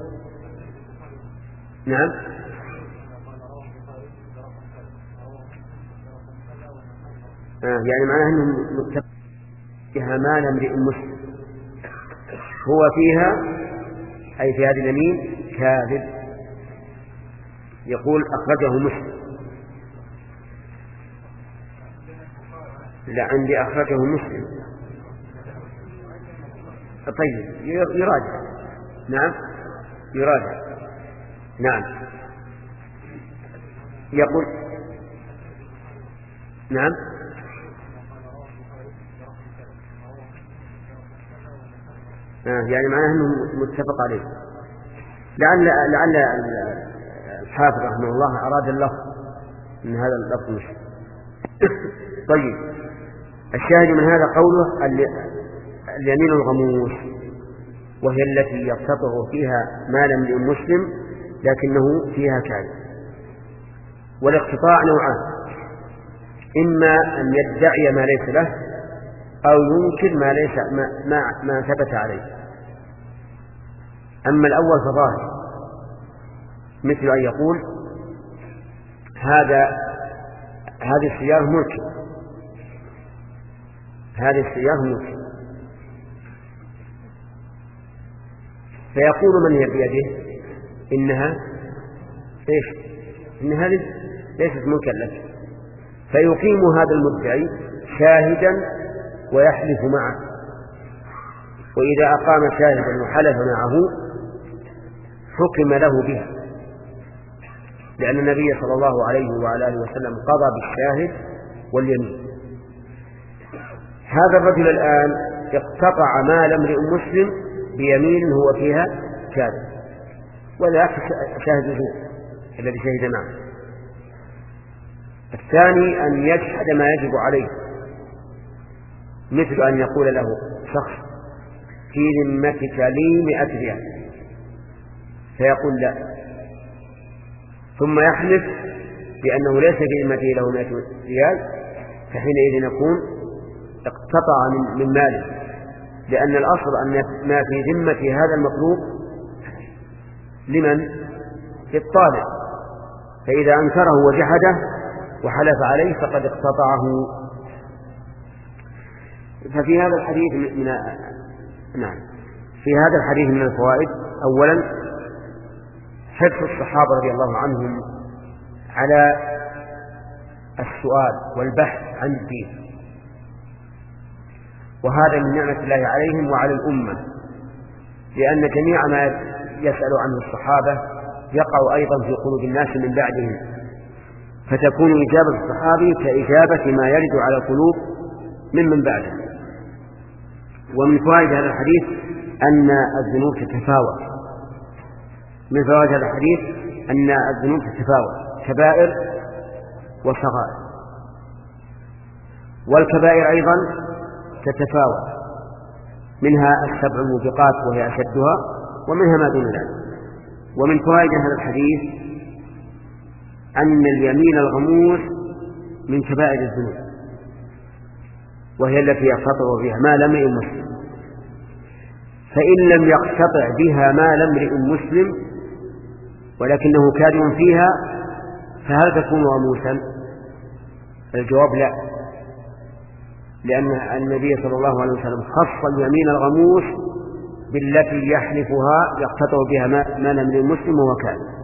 نعم آه يعني معناه أنه متفق بها مال امرئ مسلم هو فيها، أي في هذه اليمين، كاذب. يقول: أخرجه مسلم. لعندي أخرجه مسلم. طيب يراجع. نعم يراجع. نعم يقول. نعم آه يعني معناه أنه متفق عليه. لعل لعل الحافظ رحمه الله أراد اللفظ من هذا اللفظ مش. طيب الشاهد من هذا قوله اليمين الغموس، وهي التي يقتطع فيها مال امرئ مسلم لكنه فيها كاذب. والاقتطاع نوعان: إما أن يدعي ما ليس له، أو ينكر ما ليس ما, ما, ما ثبت عليه. أما الأول فظاهر، مثل أن يقول: هذا هذه السيارة ملكي، هذه السيارة ملكي، فيقول من هي بيده: إنها إيش؟ إنها ليست ملكا لك. فيقيم هذا المدعي شاهدا ويحلف معه، وإذا أقام شاهدا وحلف معه حكم له بها، لأن النبي صلى الله عليه وعلى آله وسلم قضى بالشاهد واليمين. هذا الرجل الآن اقتطع مال امرئ مسلم بيمين هو فيها كاذب، وذاك شاهد زور الذي شهد معه. الثاني أن يجحد ما يجب عليه، مثل أن يقول له شخص: في ذمتك لي مئة ريال، فيقول لا، ثم يحلف بأنه ليس في ذمته له مئة ريال، فحينئذ يكون اقتطع من, من ماله، لأن الأصل أن ما في ذمة هذا المطلوب لمن؟ للطالب، فإذا أنكره وجحده وحلف عليه فقد اقتطعه. ففي هذا الحديث من نعم في هذا الحديث من الفوائد: أولا حرص الصحابة رضي الله عنهم على السؤال والبحث عن الدين، وهذا من نعمة الله عليهم وعلى الأمة، لأن جميع ما يسأل عنه الصحابة يقع أيضا في قلوب الناس من بعدهم، فتكون إجابة الصحابي كإجابة ما يرد على القلوب من من بعده. ومن فوائد هذا الحديث أن الذنوب تتفاوت. من فوائد هذا الحديث أن الذنوب تتفاوت، كبائر وصغائر، والكبائر أيضا تتفاوت، منها السبع الموبقات وهي أشدها، ومنها ما دون ذلك. ومن فوائد هذا الحديث أن اليمين الغموس من كبائر الذنوب، وهي التي يقتطع بها مال امرئ مسلم، فإن لم يقتطع بها مال امرئ مسلم ولكنه كاذب فيها، فهل تكون غموسا؟ الجواب لا، لأن النبي صلى الله عليه وسلم خص اليمين الغموس بالتي يحلفها يقتطع بها مال من المسلم وهو كاذب.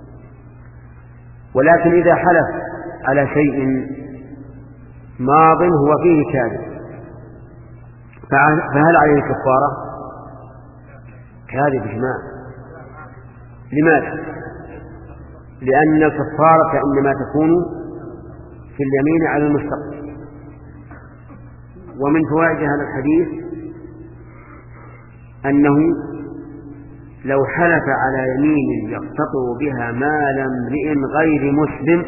ولكن إذا حلف على شيء ماض هو فيه كاذب فهل عليه كفارة؟ كاذب إجماع. لماذا؟ لأن الكفارة إنما تكون في اليمين على المستقبل. ومن فوائد هذا الحديث أنه لو حلف على يمين يقتطع بها مال امرئ غير مسلم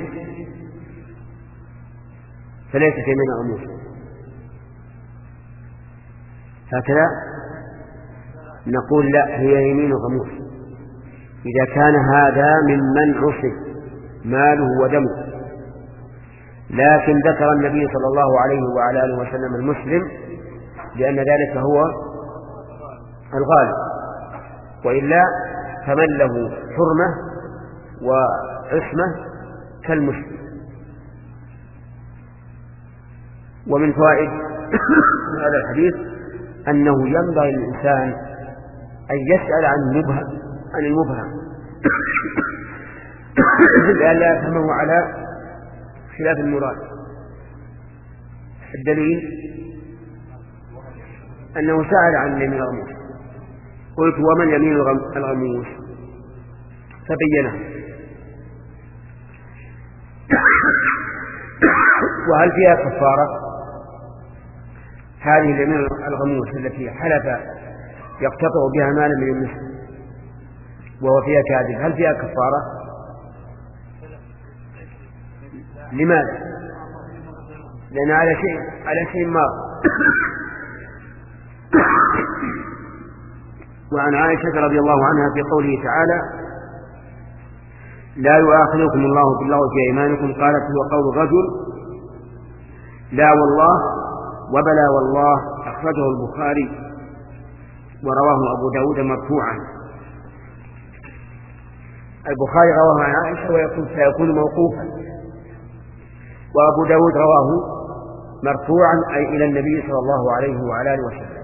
فليست يمين غموس. هكذا نقول لا، هي يمين غموس إذا كان هذا ممن عصب ماله ودمه. لكن ذكر النبي صلى الله عليه وعلى آله وسلم المسلم لأن ذلك هو الغالب، وإلا فمن له حرمة وعصمة كالمسلم. ومن فوائد هذا الحديث أنه ينبغي للإنسان أن يسأل عن المبهم عن المبهم لئلا يفهمه على خلاف المراد. الدليل أنه سأل عن اليمين الغموس، قلت وما اليمين الغموس؟ فبينه. وهل فيها كفارة؟ هذه اليمين الغموس التي حلف يقتطع بها مالا من المسلم وهو فيها كاذب، هل فيها كفارة؟ لماذا؟ لأن على شيء على شيء ماض. وعن عائشة رضي الله عنها في قوله تعالى لا يؤاخذكم الله باللغو في أيمانكم، قالت هو قول الرجل لا والله وبلا والله، أخرجه البخاري ورواه أبو داود مرفوعا. البخاري رواه عن عائشة ويكون سيكون موقوفا، وأبو داود رواه مرفوعا أي إلى النبي صلى الله عليه وعلى آله وسلم.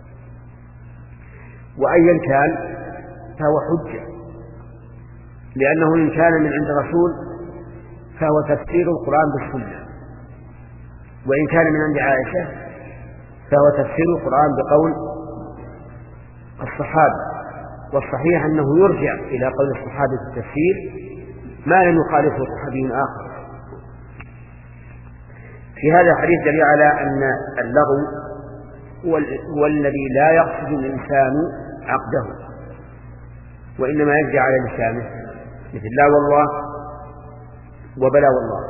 وأيا كان فهو حجة، لأنه إن كان من عند رسول فهو تفسير القرآن بالسنة، وإن كان من عند عائشة فهو تفسير القرآن بقول الصحابة. والصحيح أنه يرجع إلى قول الصحابة في التفسير ما لم يخالفه صحابي آخر. في هذا الحديث دليل على أن اللغو هو الذي لا يقصد الإنسان عقده، وإنما يجري على لسانه، مثل لا والله وبلا والله.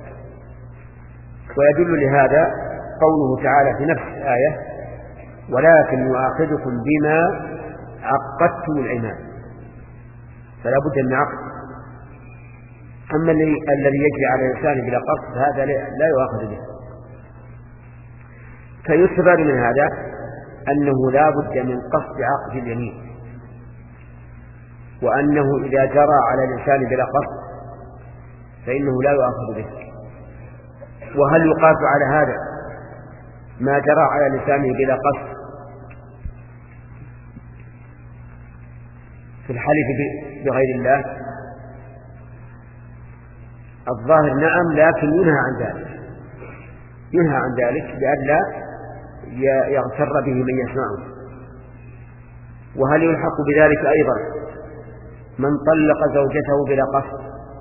ويدل لهذا قوله تعالى في نفس الآية ولكن يؤاخذكم بما عقدتم الأيمان، فلا بد من عقد. أما الذي يجري على لسانه بلا قصد هذا لا يؤاخذ به. فيستفاد من هذا أنه لا بد من قصد عقد اليمين، وأنه إذا جرى على لسانه بلا قصد فإنه لا يؤاخذ به. وهل يقاس على هذا ما جرى على لسانه بلا قصد في الحلف بغير الله؟ الظاهر نعم، لكن ينهى عن ذلك، ينهى عن ذلك لئلا يغتر به من يسمعه. وهل يلحق بذلك أيضا من طلق زوجته بلا قصد؟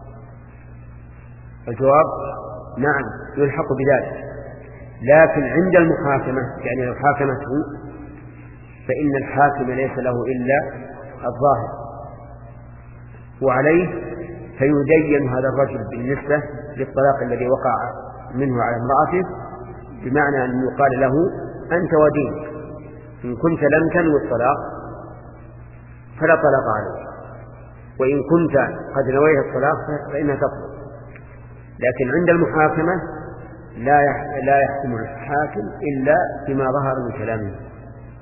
الجواب نعم يلحق بذلك، لكن عند المحاكمة يعني لو حاكمته فإن الحاكم ليس له إلا الظاهر، وعليه فيدين هذا الرجل بالنسبة للطلاق الذي وقع منه على امرأته، بمعنى أن يقال له أنت ودينك، إن كنت لم تنوي الطلاق فلا طلاق عليك، وإن كنت قد نويت الطلاق فإنها تطلق. لكن عند المحاكمة لا لا يحكم الحاكم إلا بما ظهر من كلامه.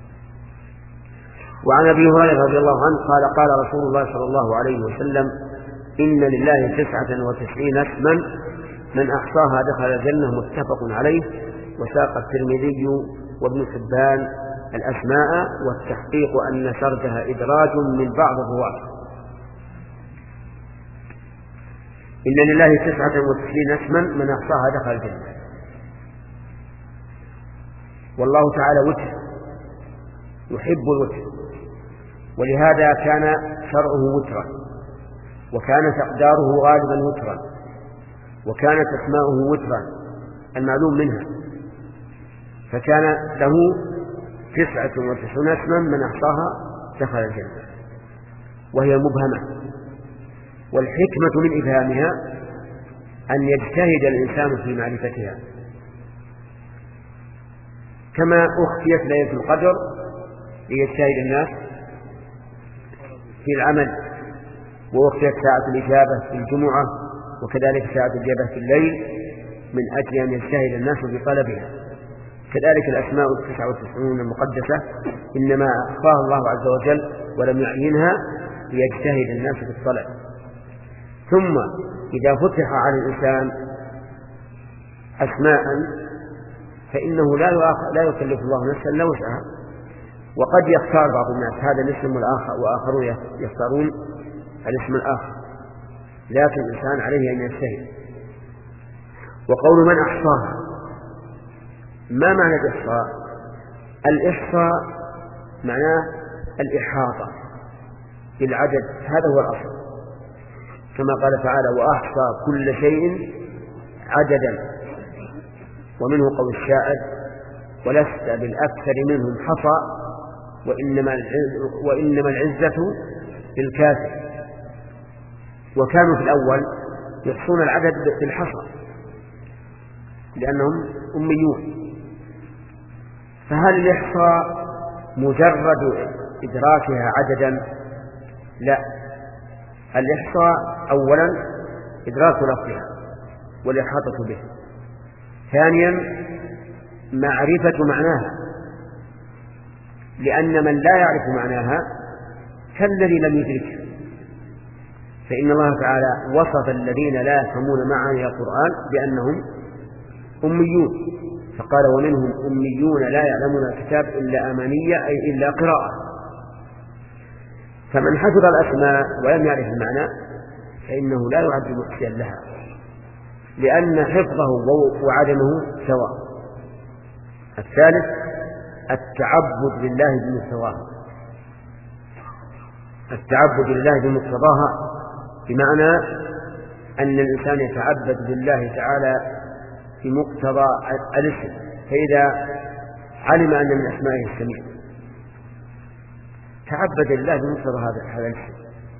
وعن أبي هريرة رضي الله عنه قال قال رسول الله صلى الله عليه وسلم إن لله تسعة وتسعين اسما من أحصاها دخل الجنة متفق عليه. وساق الترمذي وابن حبان الأسماء، والتحقيق أن سردها إدراج من بعض الرواة. إن لله تسعة وتسعين اسما من أحصاها دخل الجنة. والله تعالى وتر يحب الوتر، ولهذا كان شرعه وترا، وكانت أقداره غالبا وترا، وكانت أسماؤه وترا المعلوم منها، فكان له تسعة وتسعون اسما من أحصاها دخل الجنة، وهي مبهمة. والحكمة من إبهامها أن يجتهد الإنسان في معرفتها، كما أخفيت ليلة القدر ليجتهد الناس في العمل، وأخفيت ساعة الإجابة في الجمعة، وكذلك ساعة الإجابة في الليل من أجل أن يجتهد الناس في طلبها. كذلك الأسماء التسعة والتسعون المقدسة إنما أخفاها الله عز وجل ولم يعينها ليجتهد الناس في الطلب. ثم إذا فتح على الإنسان أسماء فإنه لا لا يكلف الله نفسا إلا وسعها، وقد يختار بعض الناس هذا الاسم والآخر، وآخرون يختارون الاسم الآخر، لكن الإنسان عليه أن يجتهد. وقول من أحصاها، ما معنى الإحصاء؟ الإحصاء معناه الإحاطة بالعدد، هذا هو الأصل، كما قال تعالى وأحصى كل شيء عددا. ومنه قول الشاعر ولست بالأكثر منهم حصى وإنما وإنما العزة بالكافر. وكانوا في الأول يحصون العدد بالحصى لأنهم أميون. فهل الإحصاء مجرد إدراكها عددا؟ لا، الإحصاء أولا إدراك لفظها والإحاطة به، ثانيا معرفة معناها، لأن من لا يعرف معناها كالذي لم يدركه. فإن الله تعالى وصف الذين لا يفهمون معاني القرآن بأنهم أميون، فقال ومنهم أميون لا يعلمون الكتاب إلا أمانية، أي إلا قراءة. فمن حفظ الأسماء ولم يعرف المعنى فإنه لا يعد محسيا لها، لأن حفظه وعدمه سواء. الثالث التعبد لله بمقتضاها، التعبد لله بمقتضاها بمعنى أن الإنسان يتعبد لله تعالى بمقتضى الاسم، فإذا علم أن من أسمائه السميع تعبد لله بمقتضى هذا الاسم.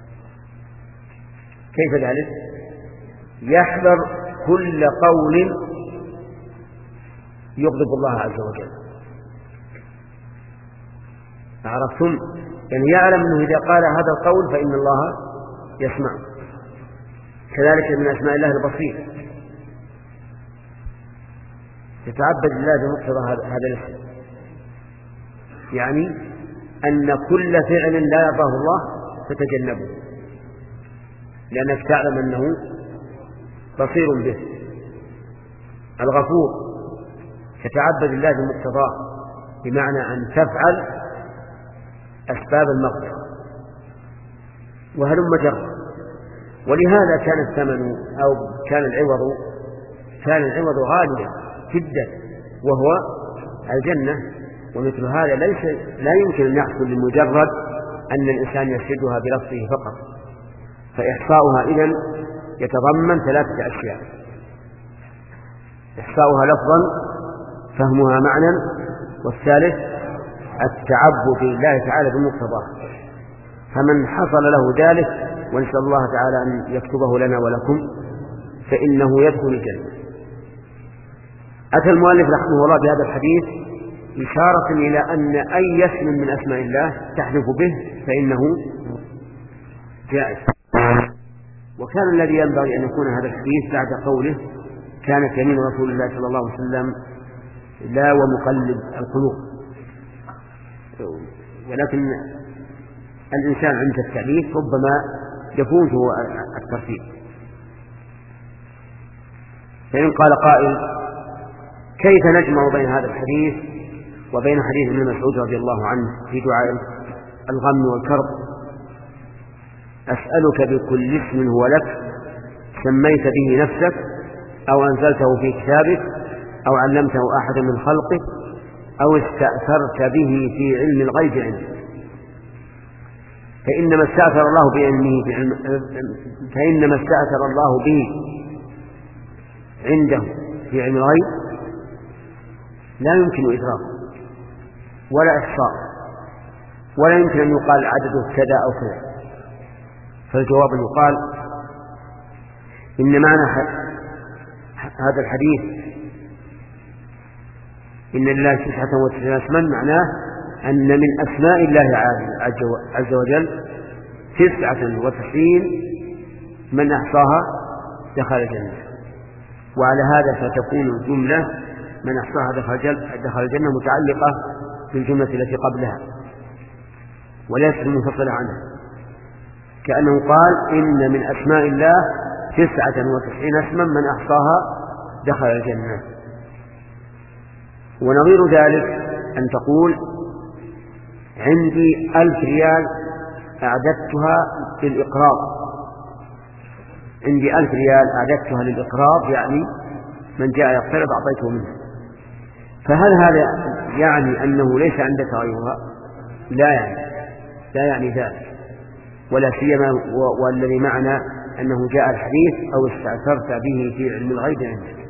كيف ذلك؟ يحذر كل قول يغضب الله عز وجل. عرفتم؟ يعني يعلم أنه إذا قال هذا القول فإن الله يسمع. كذلك من أسماء الله البصير، يتعبد الله بمقتضى هذا الاسم، يعني أن كل فعل لا يرضاه الله فتجنبه، لأنك تعلم أنه بصير به. الغفور تتعبد الله بمقتضاه، بمعنى أن تفعل أسباب المغفرة وهلم جرا. ولهذا كان الثمن أو كان العوض كان العوض غاليا جدا وهو الجنة. ومثل هذا ليس لا يمكن أن يحصل لمجرد أن الإنسان يشهدها بلفظه فقط. فإحصاؤها إذن يتضمن ثلاثة أشياء: إحصاؤها لفظا، فهمها معنى، والثالث التعبد لله تعالى بمقتضاه. فمن حصل له ذلك، ونسأل الله تعالى أن يكتبه لنا ولكم، فإنه يدخل الجنة. أتى المؤلف رحمه الله بهذا الحديث إشارة إلى أن أي اسم من أسماء الله تحلف به فإنه جائز. وكان الذي ينبغي أن يكون هذا الحديث بعد قوله كانت يمين رسول الله صلى الله عليه وسلم لا ومقلب القلوب. ولكن الإنسان عند التأليف ربما يفوته الترتيب. فإن قال قائل كيف نجمع بين هذا الحديث وبين حديث ابن مسعود رضي الله عنه في دعاء الغم والكرب؟ أسألك بكل اسم هو لك سميت به نفسك أو أنزلته في كتابك أو علمته أحد من خلقك أو استأثرت به في علم الغيب عندك. فإنما استأثر الله بعلمه بعلم فإنما استأثر الله به عنده في علم الغيب لا يمكن إدراكه ولا إحصاء ولا يمكن أن يقال عدده كذا أو كذا. فالجواب يقال إن معنى هذا الحديث إن لله تسعة وتسعين اسما معناه أن من أسماء الله عز وجل تسعة وتسعين من أحصاها دخل الجنة. وعلى هذا فتكون الجملة من أحصاها دخل الجنة متعلقة بالجملة التي قبلها وليست منفصلة عنها، كأنه قال إن من أسماء الله تسعة وتسعين اسما من أحصاها دخل الجنة. ونظير ذلك أن تقول عندي ألف ريال أعددتها للإقراض، عندي ألف ريال أعددتها للإقراض يعني من جاء يقترض أعطيته منه. فهل هذا يعني أنه ليس عندك غيرها؟ لا يعني لا يعني ذلك، ولا سيما والذي معنى أنه جاء الحديث أو استأثرت به في علم الغيب عندك.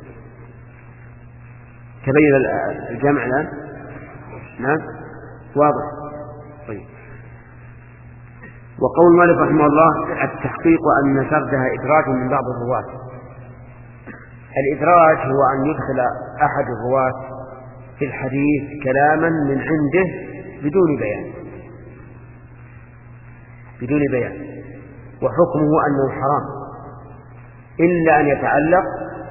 تبين الجمع الآن؟ نعم واضح. طيب. وقول المؤلف رحمه الله التحقيق أن سردها إدراج من بعض الرواة. الإدراج هو أن يدخل أحد الرواة في الحديث كلاما من عنده بدون بيان بدون بيان وحكمه أنه حرام إلا أن يتعلق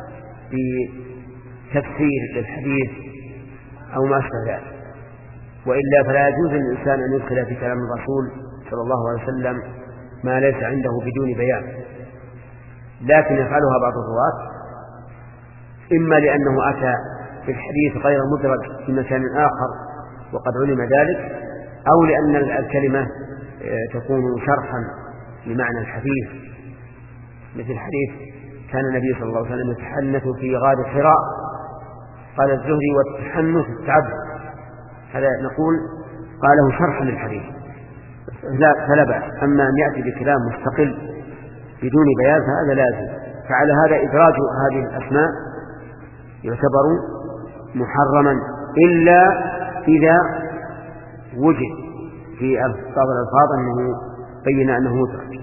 بتفسير للحديث أو ما أشبه ذلك، وإلا فلا يجوز للإنسان أن يدخل في كلام الرسول صلى الله عليه وسلم ما ليس عنده بدون بيان. لكن يفعلها بعض الرواة إما لأنه أتى في الحديث غير مدرج في مكان آخر وقد علم ذلك، أو لأن الكلمة تكون شرحا لمعنى الحديث، مثل حديث كان النبي صلى الله عليه وسلم يتحنث في غار حراء قال الزهري والتحنث التعبد، هذا نقول قاله شرحا للحديث فلا بأس. أما أن يأتي بكلام مستقل بدون بيان فهذا لازم. فعلى هذا إدراج هذه الأسماء يعتبر محرما إلا إذا وجد في بعض الألفاظ أنه بين أنه مدرج.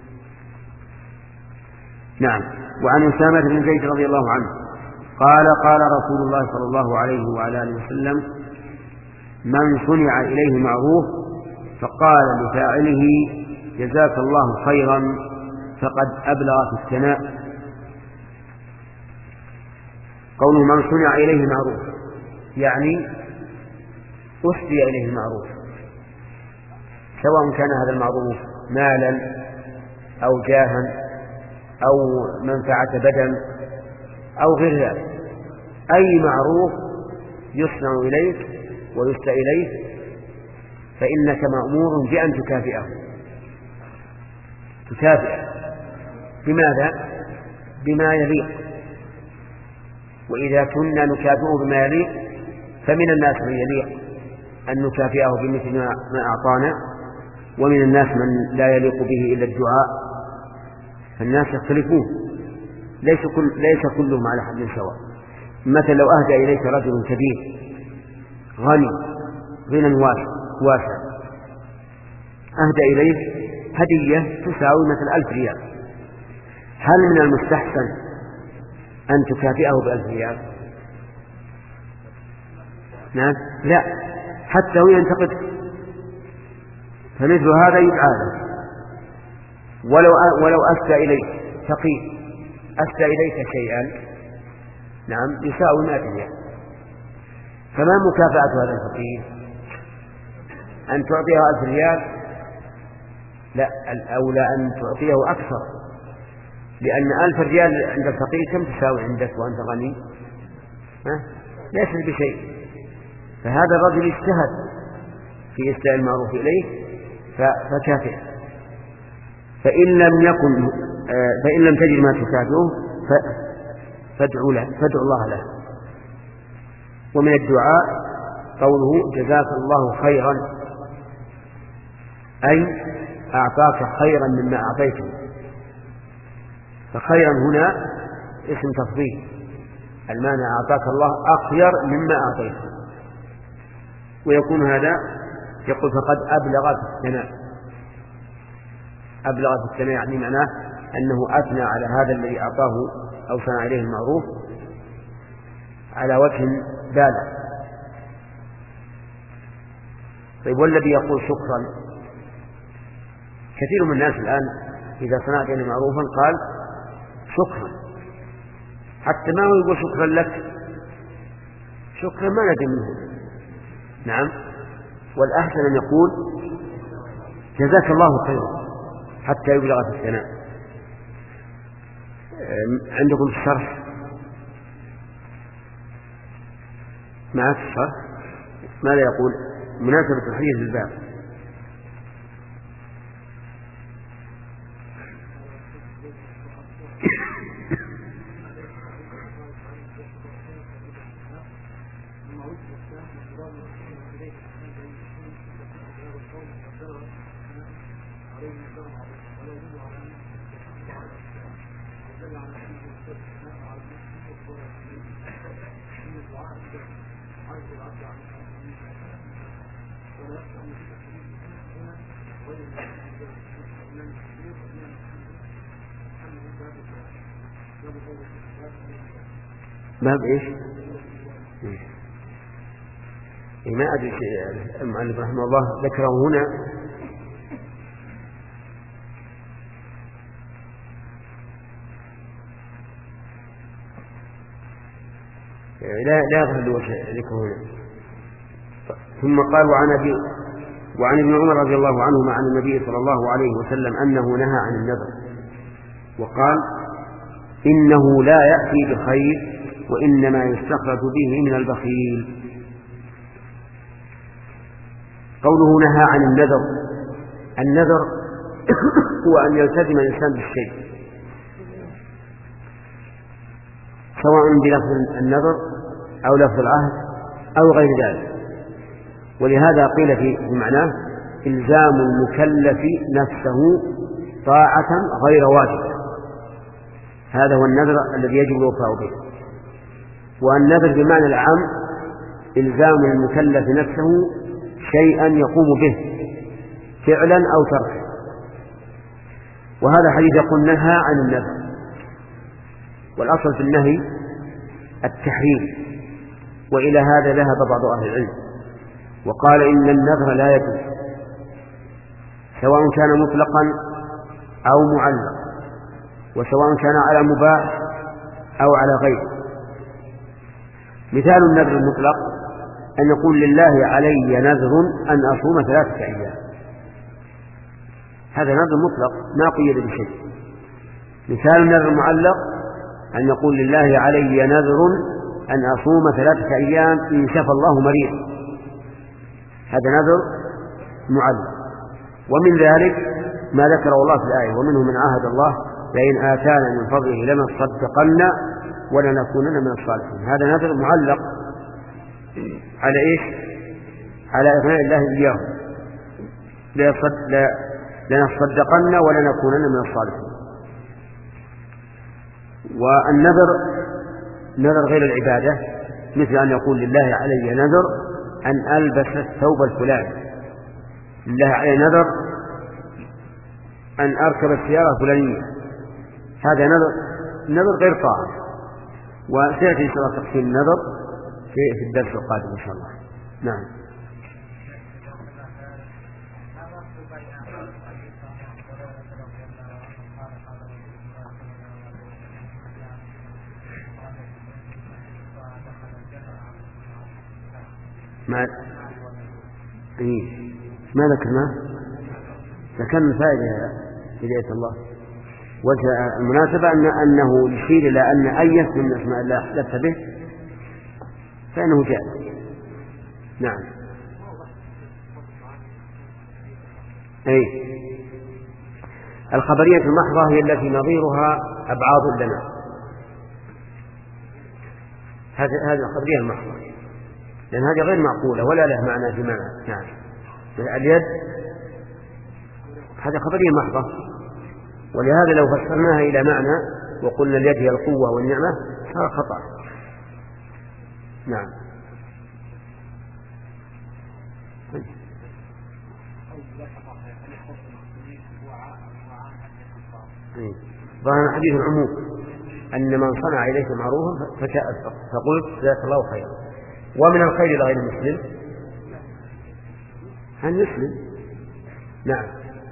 نعم. وعن أسامة بن زيد رضي الله عنه قال قال رسول الله صلى الله عليه وعلى آله وسلم من صنع إليه معروف فقال لفاعله جزاك الله خيرا فقد أبلغ في الثناء. قوله من صنع إليه معروف يعني أحدي إليه المعروف، سواء كان هذا المعروف مالا أو جاها أو منفعة بدن أو غير ذلك، أي معروف يصنع إليك ويسدى إليك فإنك مأمور بأن تكافئه تكافئه بماذا؟ بما يليق. وإذا كنا نكافئه بما يليق فمن الناس من يليق أن نكافئه بمثل ما أعطانا، ومن الناس من لا يليق به إلا الدعاء. فالناس يختلفون، ليس, كل ليس كلهم على حد سواء. مثلا لو أهدى إليك رجل كبير غني غنى واسع أهدى إليك هدية تساوي مثل ألف ريال، هل من المستحسن أن تكافئه بألف ريال؟ نعم لا، حتى هو ينتقد. فمثل هذا يتعالى. ولو ولو أسدى إليك فقير أسدى إليك شيئا نعم يساوي مائة ريال، فما مكافأة هذا الفقير؟ أن تعطيه ألف ريال لا، الأولى أن تعطيه أكثر، لأن ألف ريال عند الفقير كم تساوي عندك وأنت غني؟ ها؟ ليس بشيء. فهذا الرجل اجتهد في إسداء المعروف إليه فكافئ. فإن لم يكن فإن لم تجد ما تكافئه فادعوا له، فادعوا الله له. ومن الدعاء قوله جزاك الله خيرا، أي أعطاك خيرا مما أعطيته. فخيرا هنا اسم تفضيل، المعنى أعطاك الله أخير مما أعطيته. ويكون هذا يقول فقد أبلغ في الثناء. أبلغ في الثناء يعني معناه أنه أثنى على هذا الذي أعطاه أو صنع عليه المعروف على وجه بالغ. طيب والذي يقول شكرا؟ كثير من الناس الآن إذا صنعت له معروفا قال شكرا، حتى ما يقول شكرا لك، شكرا ما ندري منه. نعم، والأحسن أن يقول جزاك الله خيرا حتى يبلغ في الثناء. عندكم الشرح؟ معك الشرح؟ ماذا يقول؟ مناسبة الحديث للباب. باب ايش؟ إيه ما ادري شيء. المؤلف رحمه الله ذكره هنا لا لا يظهر له ذكره هنا. ثم قال وعن ابي وعن ابن عمر رضي الله عنهما عن النبي صلى الله عليه وسلم انه نهى عن النذر وقال انه لا ياتي بخير وإنما يستخرج به من البخيل. قوله نهى عن النذر، النذر هو أن يلتزم الإنسان بالشيء سواء بلفظ النذر أو لفظ العهد أو غير ذلك. ولهذا قيل في معناه إلزام المكلف نفسه طاعة غير واجبة، هذا هو النذر الذي يجب الوفاء به. والنذر بمعنى العام إلزام المكلف نفسه شيئا يقوم به فعلا أو تركا. وهذا حديث يقول نهى عن النذر، والأصل في النهي التحريم، وإلى هذا ذهب بعض أهل العلم وقال إن النذر لا يجوز سواء كان مطلقا أو معلق، وسواء كان على مباح أو على غيره. مثال النذر المطلق أن يقول لله علي نذر أن أصوم ثلاثة أيام، هذا نذر مطلق ما قيد بشيء. مثال النذر المعلق أن يقول لله علي نذر أن أصوم ثلاثة أيام إن شفى الله مريض، هذا نذر معلق. ومن ذلك ما ذكره الله في الآية ومنه من عاهد الله لئن آتانا من فضله لنصدقن ولنكونن من الصالحين، هذا نذر معلق على إيش؟ على إغناء الله إياه، لنصدقن ولنكونن من الصالحين. والنذر نذر غير العبادة مثل أن يقول لله علي نذر أن ألبس الثوب الفلاني، لله علي نذر أن أركب السيارة الفلانية، هذا نذر نذر غير طاعة. وسيأتي إن شاء الله تقسيم النذر في الدرس القادم إن شاء الله. نعم. ما إيه ما ذكرناه فكم فائدة هداية الله. والمناسبة أن أنه يشير إلى أن أي اسم من أسماء الله أحلفت به فإنه جائز. نعم. أي الخبرية المحضة هي التي نظيرها أبعاض لنا، هذه هذه الخبرية المحضة، لأن هذه غير معقولة ولا له معنى في معنى. نعم. اليد هذه خبرية محضة، ولهذا لو فسرناها إلى معنى وقلنا اليد هي القوة والنعمة هذا خطأ. نعم. ظهر حديث العموم أن من صنع إليك معروفا فقلت جزاك الله خيرا. ومن الخير لغير المسلم أن يسلم. نعم.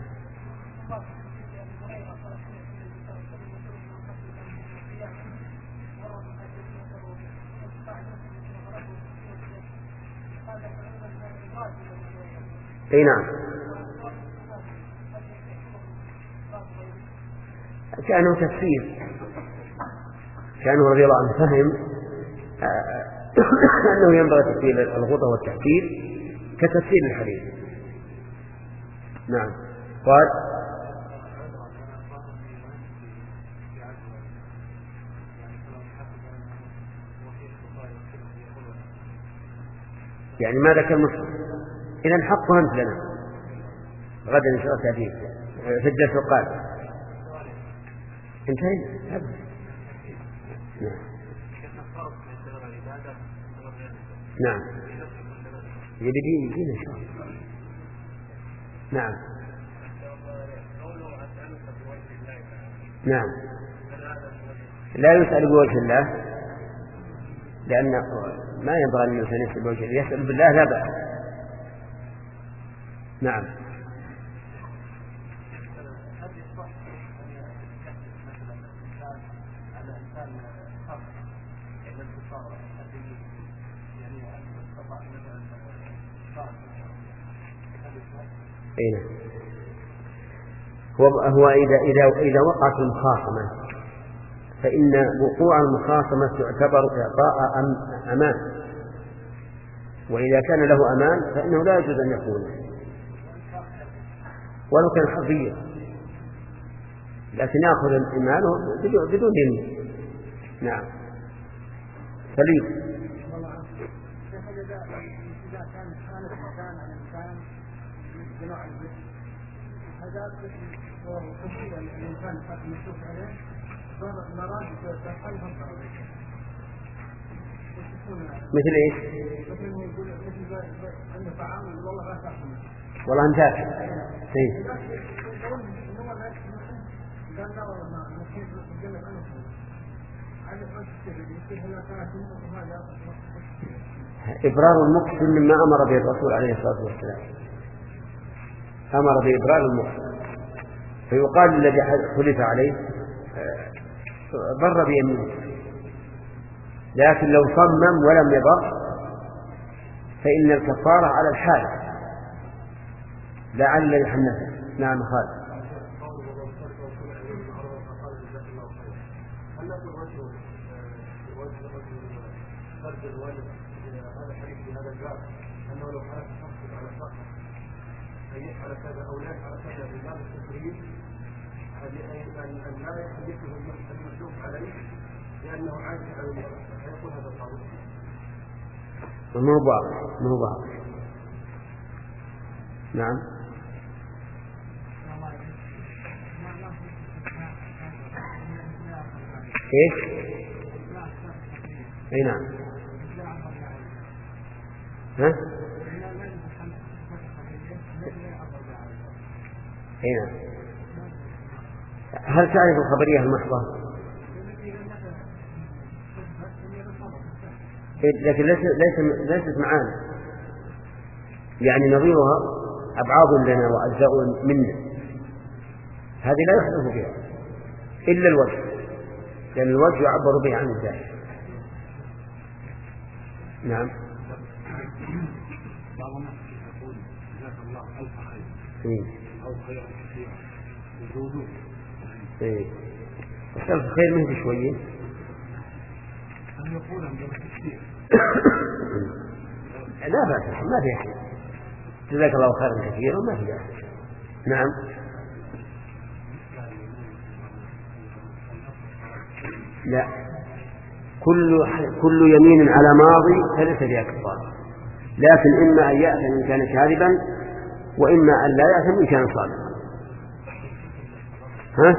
أي نعم. كأنه تفسير، كأنه رضي الله عنه فهم أنه ينبغي تفسير الغضة والتحكير كتفسير الحديث. نعم. قال يعني ماذا كان مسلم؟ إذا حقها أنت لنا غدا إن شاء الله تأتيك في الدرس القادم. انتهينا. نعم. نعم. يبدين يجينا إن شاء الله. نعم. نعم. لا يسأل بوجه الله، لأن ما ينبغي أن الإنسان يسأل بوجه الله، يسأل بالله لا بأس. نعم. أين هو هو إذا إذا إذا وقعت المخاصمة فإن وقوع المخاصمة تعتبر إعطاء أمان، وإذا كان له أمان فإنه لا يجوز أن يكون ولو كان حريا، لكن يأخذ الإيمان بدون يمين. نعم. سليم. مثل ايش؟ والله انت ايه إبرار المقسم مما أمر به الرسول عليه الصلاة والسلام، أمر بإبرار المقسم، فيقال الذي حلف عليه بر بيمينه، لكن لو صمم ولم يبر فإن الكفارة على الحال لا على الذي حنثه. نعم. خالد. هذا حديث بهذا الباب أنه لو حلف شخص على شخص أن يفعل كذا أو لا يفعل كذا بباب التكريم أن لا يحدثه المسلوك عليه لأنه عاجز عن المرأة، فيقول هذا القول ما هو واضح، ما هو واضح. نعم. ايش؟ اي نعم. ها؟ اي نعم. هل تعرف الخبرية المحضة؟ لكن ليست ليست معانا، يعني نظيرها أبعاض لنا وأجزاء منا، هذه لا يحدث فيها إلا الوجه، لأن الوجه يعبر به عن الذات. نعم. بعض الناس يقول جزاك الله ألف خير أو خير كثير الوجود. إيه. السلف خير منه بشوية. أن يقول أن كثير. لا بأس ما في أحد. جزاك الله خيرا كثيرا ما في أحد. نعم. لا. كل كل يمين على ماضي فليس فيها كفارة، لكن إما أن يأثم إن كان كاذبا وإما أن لا يأثم إن كان صادقا. ها؟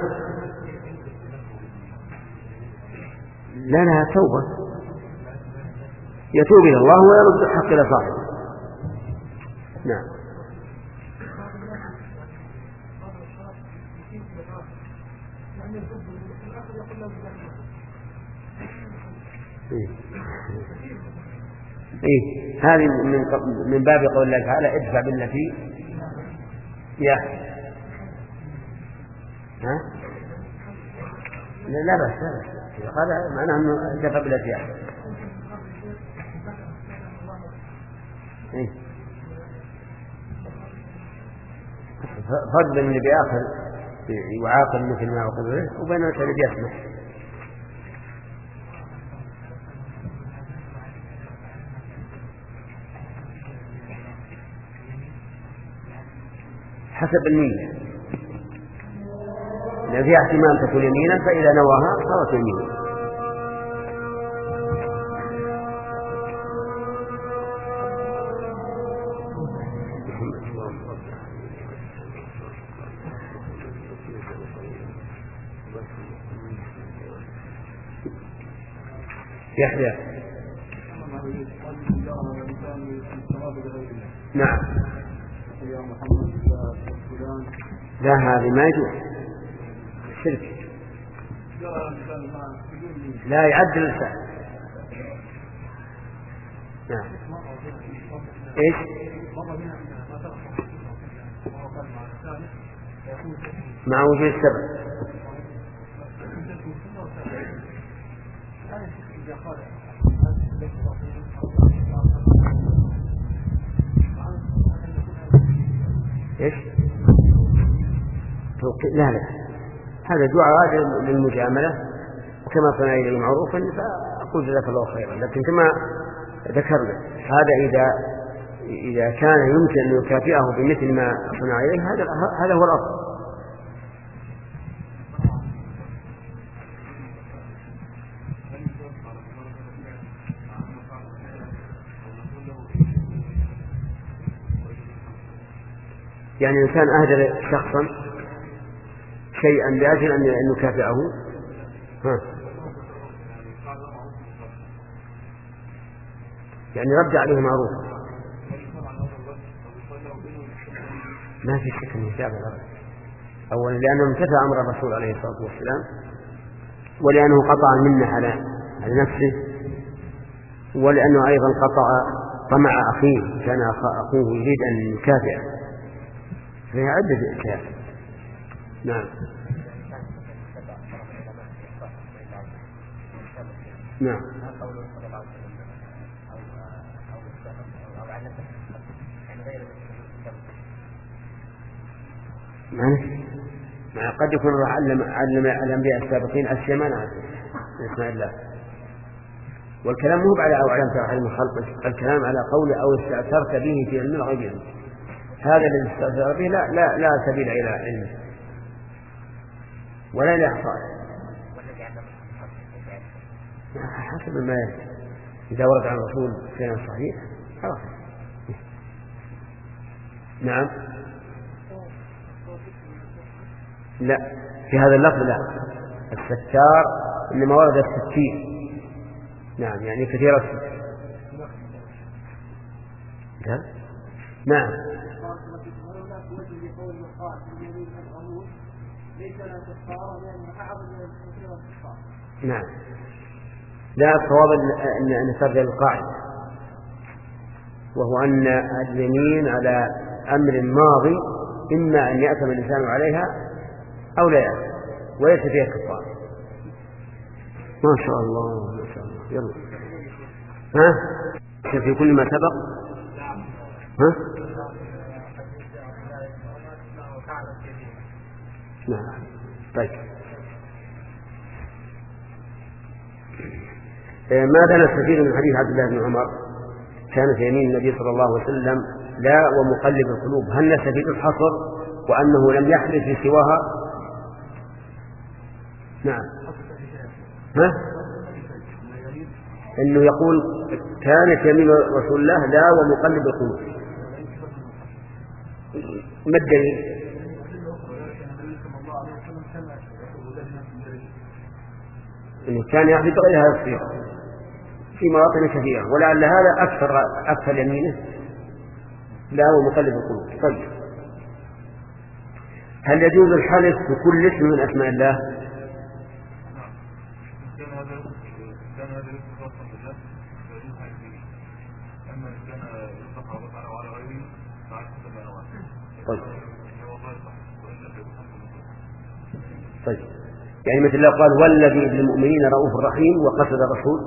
لا لها توبة، يتوب إلى الله ويرد الحق إلى صاحبه. نعم. إيه. إيه. هذه من من باب قول الله تعالى ادفع بالتي هي أحسن. ها؟ لا لا بس هذا معناه أنه ادفع بالتي أحسن. إيه. فرق بين اللي بيأخذ يعاقب مثل ما أخذ به وبين الذي يسمح. حسب النية، إذا فيها احتمال تكون يمينا فإذا نواها صارت يمينا. يحيى. نعم. لا هذه ما يجوز الشرك، لا يعدل الفعل. نعم. ايش؟ مع وجود السبب. ايش؟ لا لا هذا دعاء للمجاملة، وكما صنع إليه معروفا فأقول جزاك الله خيرا. لكن كما ذكرنا هذا إذا إذا كان يمكن أن يكافئه بمثل ما صنع إليه هذا هذا هو الأفضل. يعني إنسان أهدى شخصا شيئا لأجل أن نكافئه، ها يعني رد عليه معروف، ما في شك أنه يتابع الأرض. أولا لأنه امتثل أمر الرسول عليه الصلاة والسلام، ولأنه قطع المنة على على نفسه، ولأنه أيضا قطع طمع أخيه، كان أخوه يريد أن يكافئه، فهي عدة أشياء. نعم. نعم. يعني قد يكون الله علم علم الأنبياء السابقين أشياء ما نعرف بسم الله. والكلام مو على أو علمت علم الخلق، الكلام على قول أو استأثرت به في علم الغيب. هذا الذي استأثر به لا لا لا سبيل إلى علمه ولا لإحصائه حسب ما إذا ورد عن الرسول كان صحيح خلاص. نعم. لا في هذا اللفظ لا، الستار إنما ورد الستير. نعم يعني كثير الستر. نعم. نعم. لا الصواب أن نسترجع القاعدة، وهو أن اليمين على أمر ماضي إما أن يأتم الإنسان عليها أو لا يأتم وليس فيها كفارة. ما شاء الله ما شاء الله. يلا ها في كل ما سبق. ها نعم. طيب ماذا نستفيد من حديث عبد الله بن عمر كانت يمين النبي صلى الله عليه وسلم لا ومقلب القلوب؟ هل نستفيد الحصر وأنه لم يحدث في سواها؟ نعم. ها؟ إنه يقول كانت يمين رسول الله لا ومقلب القلوب، ما الدليل؟ إنه كان يحدث غير هذا الصيغة في مواطن كثيرة، ولعل هذا أكثر أكثر يمينه لا ومقلب القلوب. طيب هل يجوز الحلف بكل اسم من أسماء الله؟ طيب. طيب يعني مثل الله قال والذي بالمؤمنين رؤوف رحيم وقصد الرسول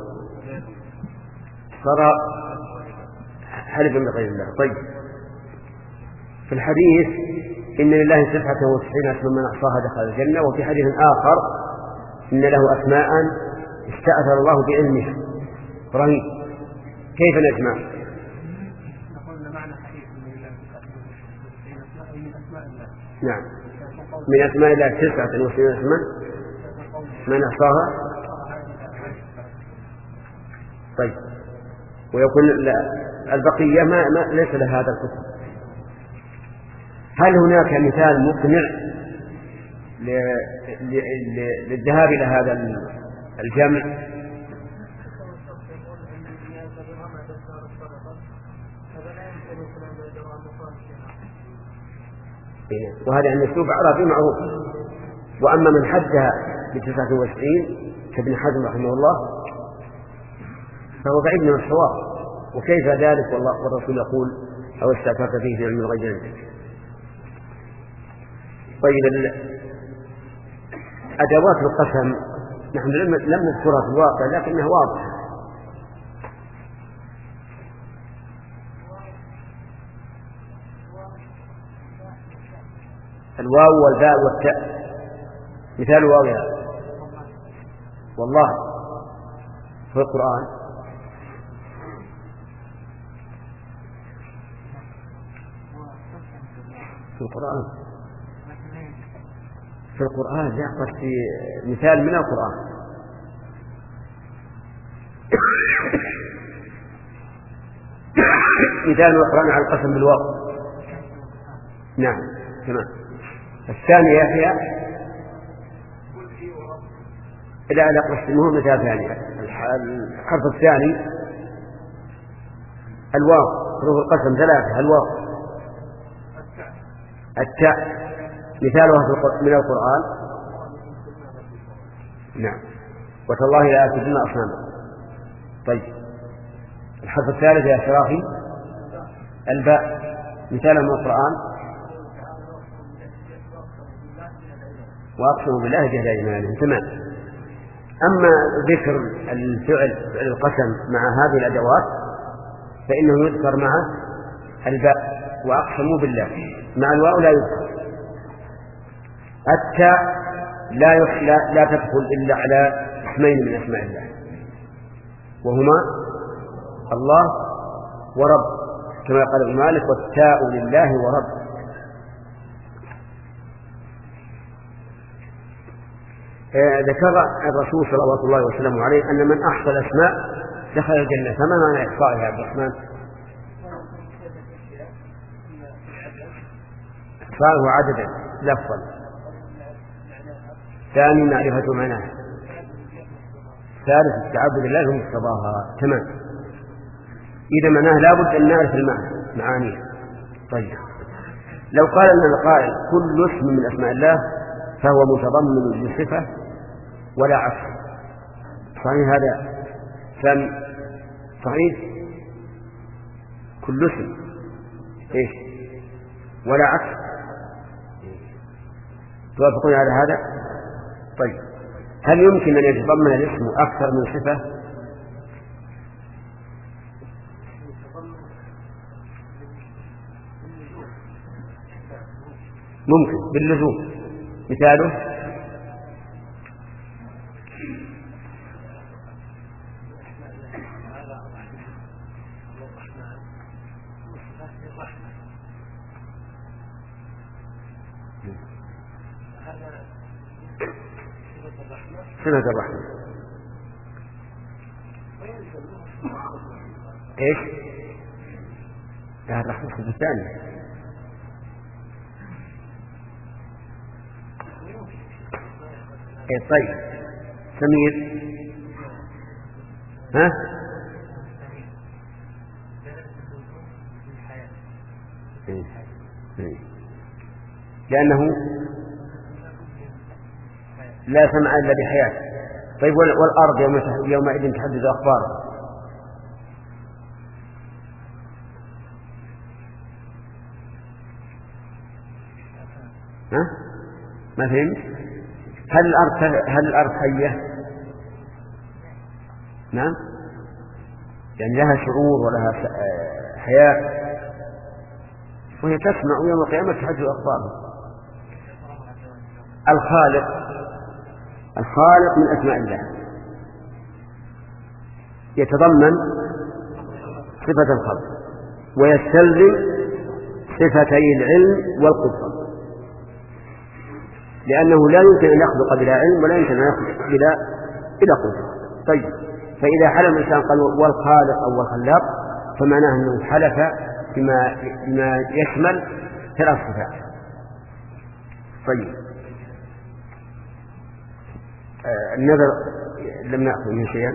صار حلفا بغير الله. طيب في الحديث إن لله تسعة وتسعين اسما من أحصاها دخل الجنة، وفي حديث آخر إن له أسماء استأثر الله بعلمها. إبراهيم كيف نجمع؟ نعم من أسماء الله تسعة وتسعين اسما من أحصاها. طيب ويكون البقية ما, ما ليس لها هذا الحكم. هل هناك مثال مقنع للذهاب إلى هذا الجمع؟ وهذا عن أسلوب عربي معروف. وأما من حدها بتسعة وتسعين كابن حزم رحمه الله فهو بعيد من الصواب. وكيف ذلك والله والرسول يقول أو استأثرت فيه في علم الغيب عندك. طيب أدوات القسم نحن لم نذكرها في الواقع لكنها واضحة. الواو والباء والتاء. مثال الواو يا والله في القرآن في القرآن في القرآن يحصل في مثال من القرآن. مثال القرآن على القسم بالواو. نعم تمام. الثانية يحيى لا لا قسمه مثال ثاني. الحرف الثاني الواو حروف القسم ثلاثة. الواو التاء مثالها من القرآن. نعم وتالله لا أكدن أصنامه. طيب الحرف الثالث يا شرافي الباء مثال من القرآن. وأقسم بالله جهد أيمانهم. تمام. أما ذكر الفعل فعل القسم مع هذه الأدوات فإنه يذكر مع الباء وأقسموا بالله. مع الواو لا يذكر. التاء لا, لا, لا تدخل إلا على اسمين من أسماء الله وهما الله ورب كما قال ابن مالك والتاء لله ورب. ذكر الرسول صلى الله عليه وسلم عليه أن من أحصى الأسماء دخل الجنة. فما معنى إحصائها يا عبد الرحمن؟ إحصاؤه عددا لفظا. ثاني معرفة معناه. ثالث التعبد لله ومقتضاها. تمام. إذا معناه لابد أن نعرف المعنى معانيه. طيب لو قال لنا القائل كل اسم من أسماء الله فهو متضمن للصفة ولا عكس، صحيح هذا كان صحيح؟ كل اسم إيش ولا عكس. توافقون على هذا؟ طيب هل يمكن أن يتضمن الاسم أكثر من صفة؟ ممكن باللزوم مثاله صفة الرحمة. ايش؟ هذا الرحمة الصفة الثانية. ايه طيب سمير ها؟ إيه. إيه. لأنه لا سمع إلا بحياة. طيب والأرض يوم يومئذ تحدث أخباره. ها؟ ما فهمت؟ هل الأرض هل الأرض حية؟ نعم، يعني لها شعور ولها حياة وهي تسمع يوم القيامة تحدث أخباره. الخالق الخالق من أسماء الله يتضمن صفة الخلق ويستلزم صفتي العلم والقدرة، لأنه لا يمكن أن يخلق بلا علم ولا يمكن أن يخلق بلا بلا قدرة. طيب، فإذا حلف الإنسان قال والخالق أو الخلاق فمعناه أنه حلف بما, بما يشمل ثلاث صفات. طيب، آه النذر لم نأخذ منه شيئا.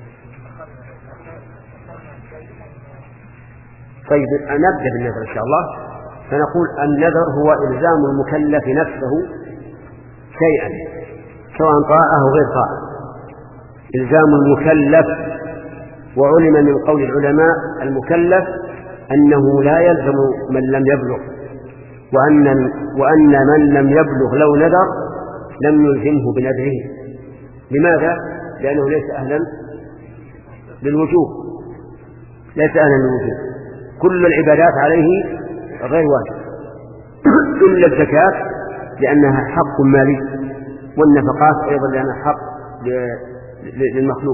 طيب نبدأ بالنذر إن شاء الله. فنقول النذر هو إلزام المكلف نفسه شيئا سواء طاعة أو غير طاعة. إلزام المكلف، وعلم من قول العلماء المكلف أنه لا يلزم من لم يبلغ، وأن, وأن من لم يبلغ لو نذر لم يلزمه بنذره. لماذا؟ لأنه ليس أهلا للوجوب، ليس أهلا للوجوب. كل العبادات عليه غير واجب إلا الزكاة لأنها حق مالي، والنفقات أيضا لأنها حق للمخلوق.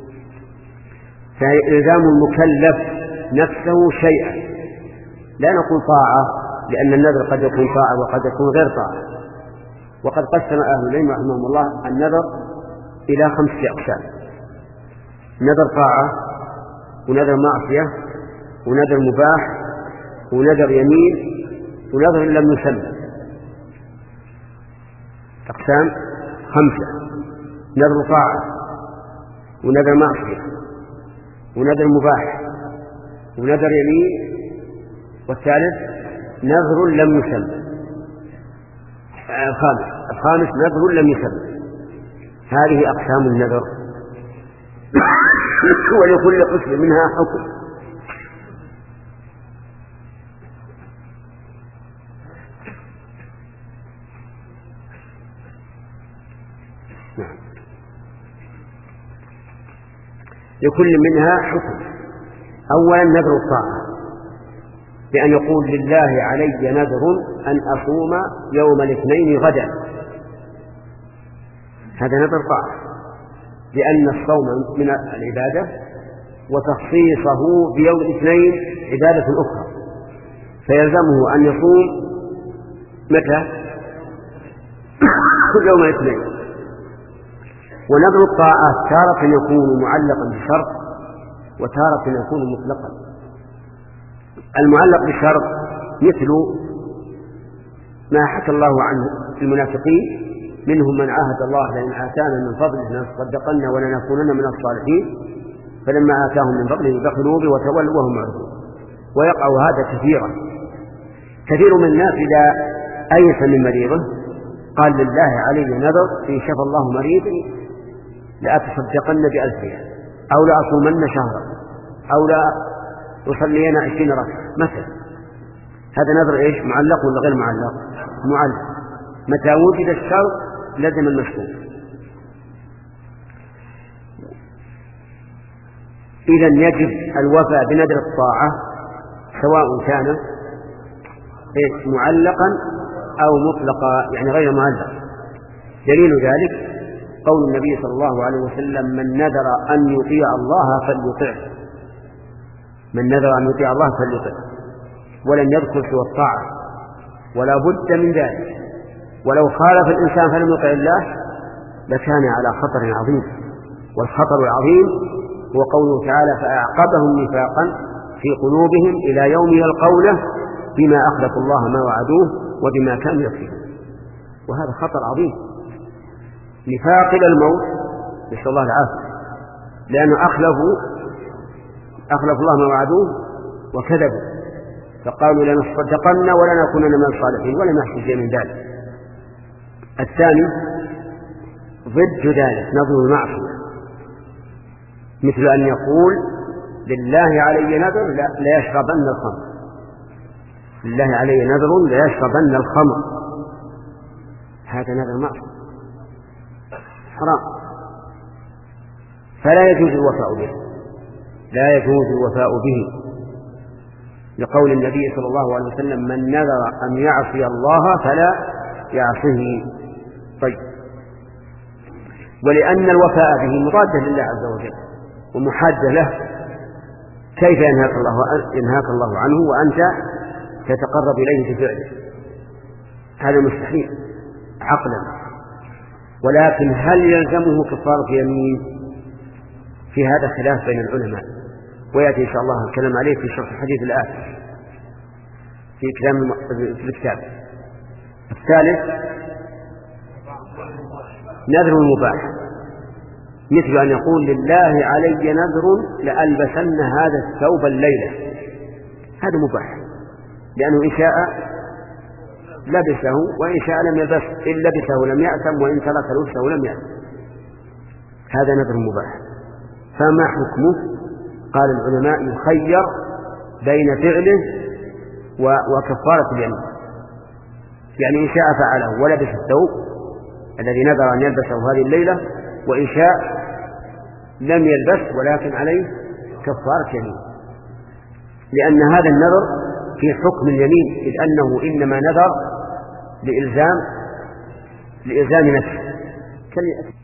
فإلزام المكلف نفسه شيئا، لا نقول طاعة لأن النذر قد يكون طاعة وقد يكون غير طاعة. وقد قسم أهل العلم رحمهم الله النذر إلى خمسة أقسام: نذر طاعة، ونذر معصية، ونذر مباح، ونذر يمين، ونذر لم يسمى. أقسام خمسة: نذر طاعة، ونذر معصية، ونذر مباح، ونذر يمين، والثالث نذر لم يسمى. الخامس الخامس نذر لم يسمى. هذه أقسام النذر ولكل قسم منها حكم. لكل منها حكم. أولا نذر الطاعة، بأن يقول لله علي نذر أن أصوم يوم الاثنين غدا، هذا نذر طاعة، لأن الصوم من العبادة وتخصيصه بيوم الاثنين عبادة أخرى، فيلزمه أن يصوم متى؟ يوم الاثنين. ونذر الطاعات تارة يكون معلقا بشرط وتارة يكون مطلقا. المعلق بشرط مثل ما حكى الله عنه المنافقين: منهم من عاهد الله لئن آتانا من فضله لنصدقن ولنكونن من الصالحين فلما آتاهم من فضله بخلوا به وتولوا وهم معرضون. ويقع هذا كثيرا. كثير من الناس إذا أيس من مريضه قال لله علي نذر إن شفى الله مريضي لأتصدقن بألف ريال، أو لأصومن شهرا، أو لا أصلين عشرين ركعة مثلا. هذا نذر إيش؟ معلق ولا غير معلق؟ معلق. متى وجد الشرط لزم المشروط. إذن يجب الوفاء بنذر الطاعة سواء كان معلقا أو مطلقا، يعني غير معلق. دليل ذلك قول النبي صلى الله عليه وسلم: من نذر أن يطيع الله فليطعه. من نذر أن يطيع الله فليطعه، ولم يذكر سوى الطاعة، ولا بد من ذلك. ولو خالف الإنسان فلم يطع الله لكان على خطر عظيم، والخطر العظيم هو قوله تعالى: فأعقبهم نفاقا في قلوبهم إلى يوم يلقونه بما أخلفوا الله ما وعدوه وبما كانوا يكذبون. وهذا خطر عظيم، نفاق إلى الموت، نسأل الله العافية، لأنه أخلفوا أخلفوا الله ما وعدوه وكذبوا، فقالوا لنصدقن ولنكونن من الصالحين ولم يحصل شيء من ذلك. الثاني ضد ذلك نذر المعصية، مثل أن يقول: لله علي نذر لا يشربن الخمر، لله علي نذر لا يشربن الخمر، هذا نذر معصية حرام، فلا يجوز الوفاء به، لا يجوز الوفاء به، لقول النبي صلى الله عليه وسلم: من نذر أن يعصي الله فلا يعصيه. طيب، ولأن الوفاء به مضادة لله عز وجل ومحادة له، كيف ينهاك الله ينهاك الله عنه وأنت تتقرب إليه بفعله؟ هذا مستحيل عقلا. ولكن هل يلزمه كفارة يمين؟ في هذا خلاف بين العلماء، ويأتي إن شاء الله الكلام عليه في شرح الحديث الآتي في كلام في الكتاب. الثالث نذر المباح، مثل أن يقول: لله علي نذر لألبسن هذا الثوب الليلة، هذا مباح، لأنه إن شاء لبسه وإن شاء لم يلبس، إن لبسه لم يأثم وإن ترك لبسه لم يأثم، هذا نذر مباح. فما حكمه؟ قال العلماء: يخير بين فعله وكفارة اليمين، يعني إن شاء فعله ولبس الثوب الذي نذر أن يلبسه هذه الليلة، وإن شاء لم يلبس ولكن عليه كفارة يمين، لأن هذا النذر في حكم اليمين، إذ أنه إنما نذر لإلزام لإلزام نفسه.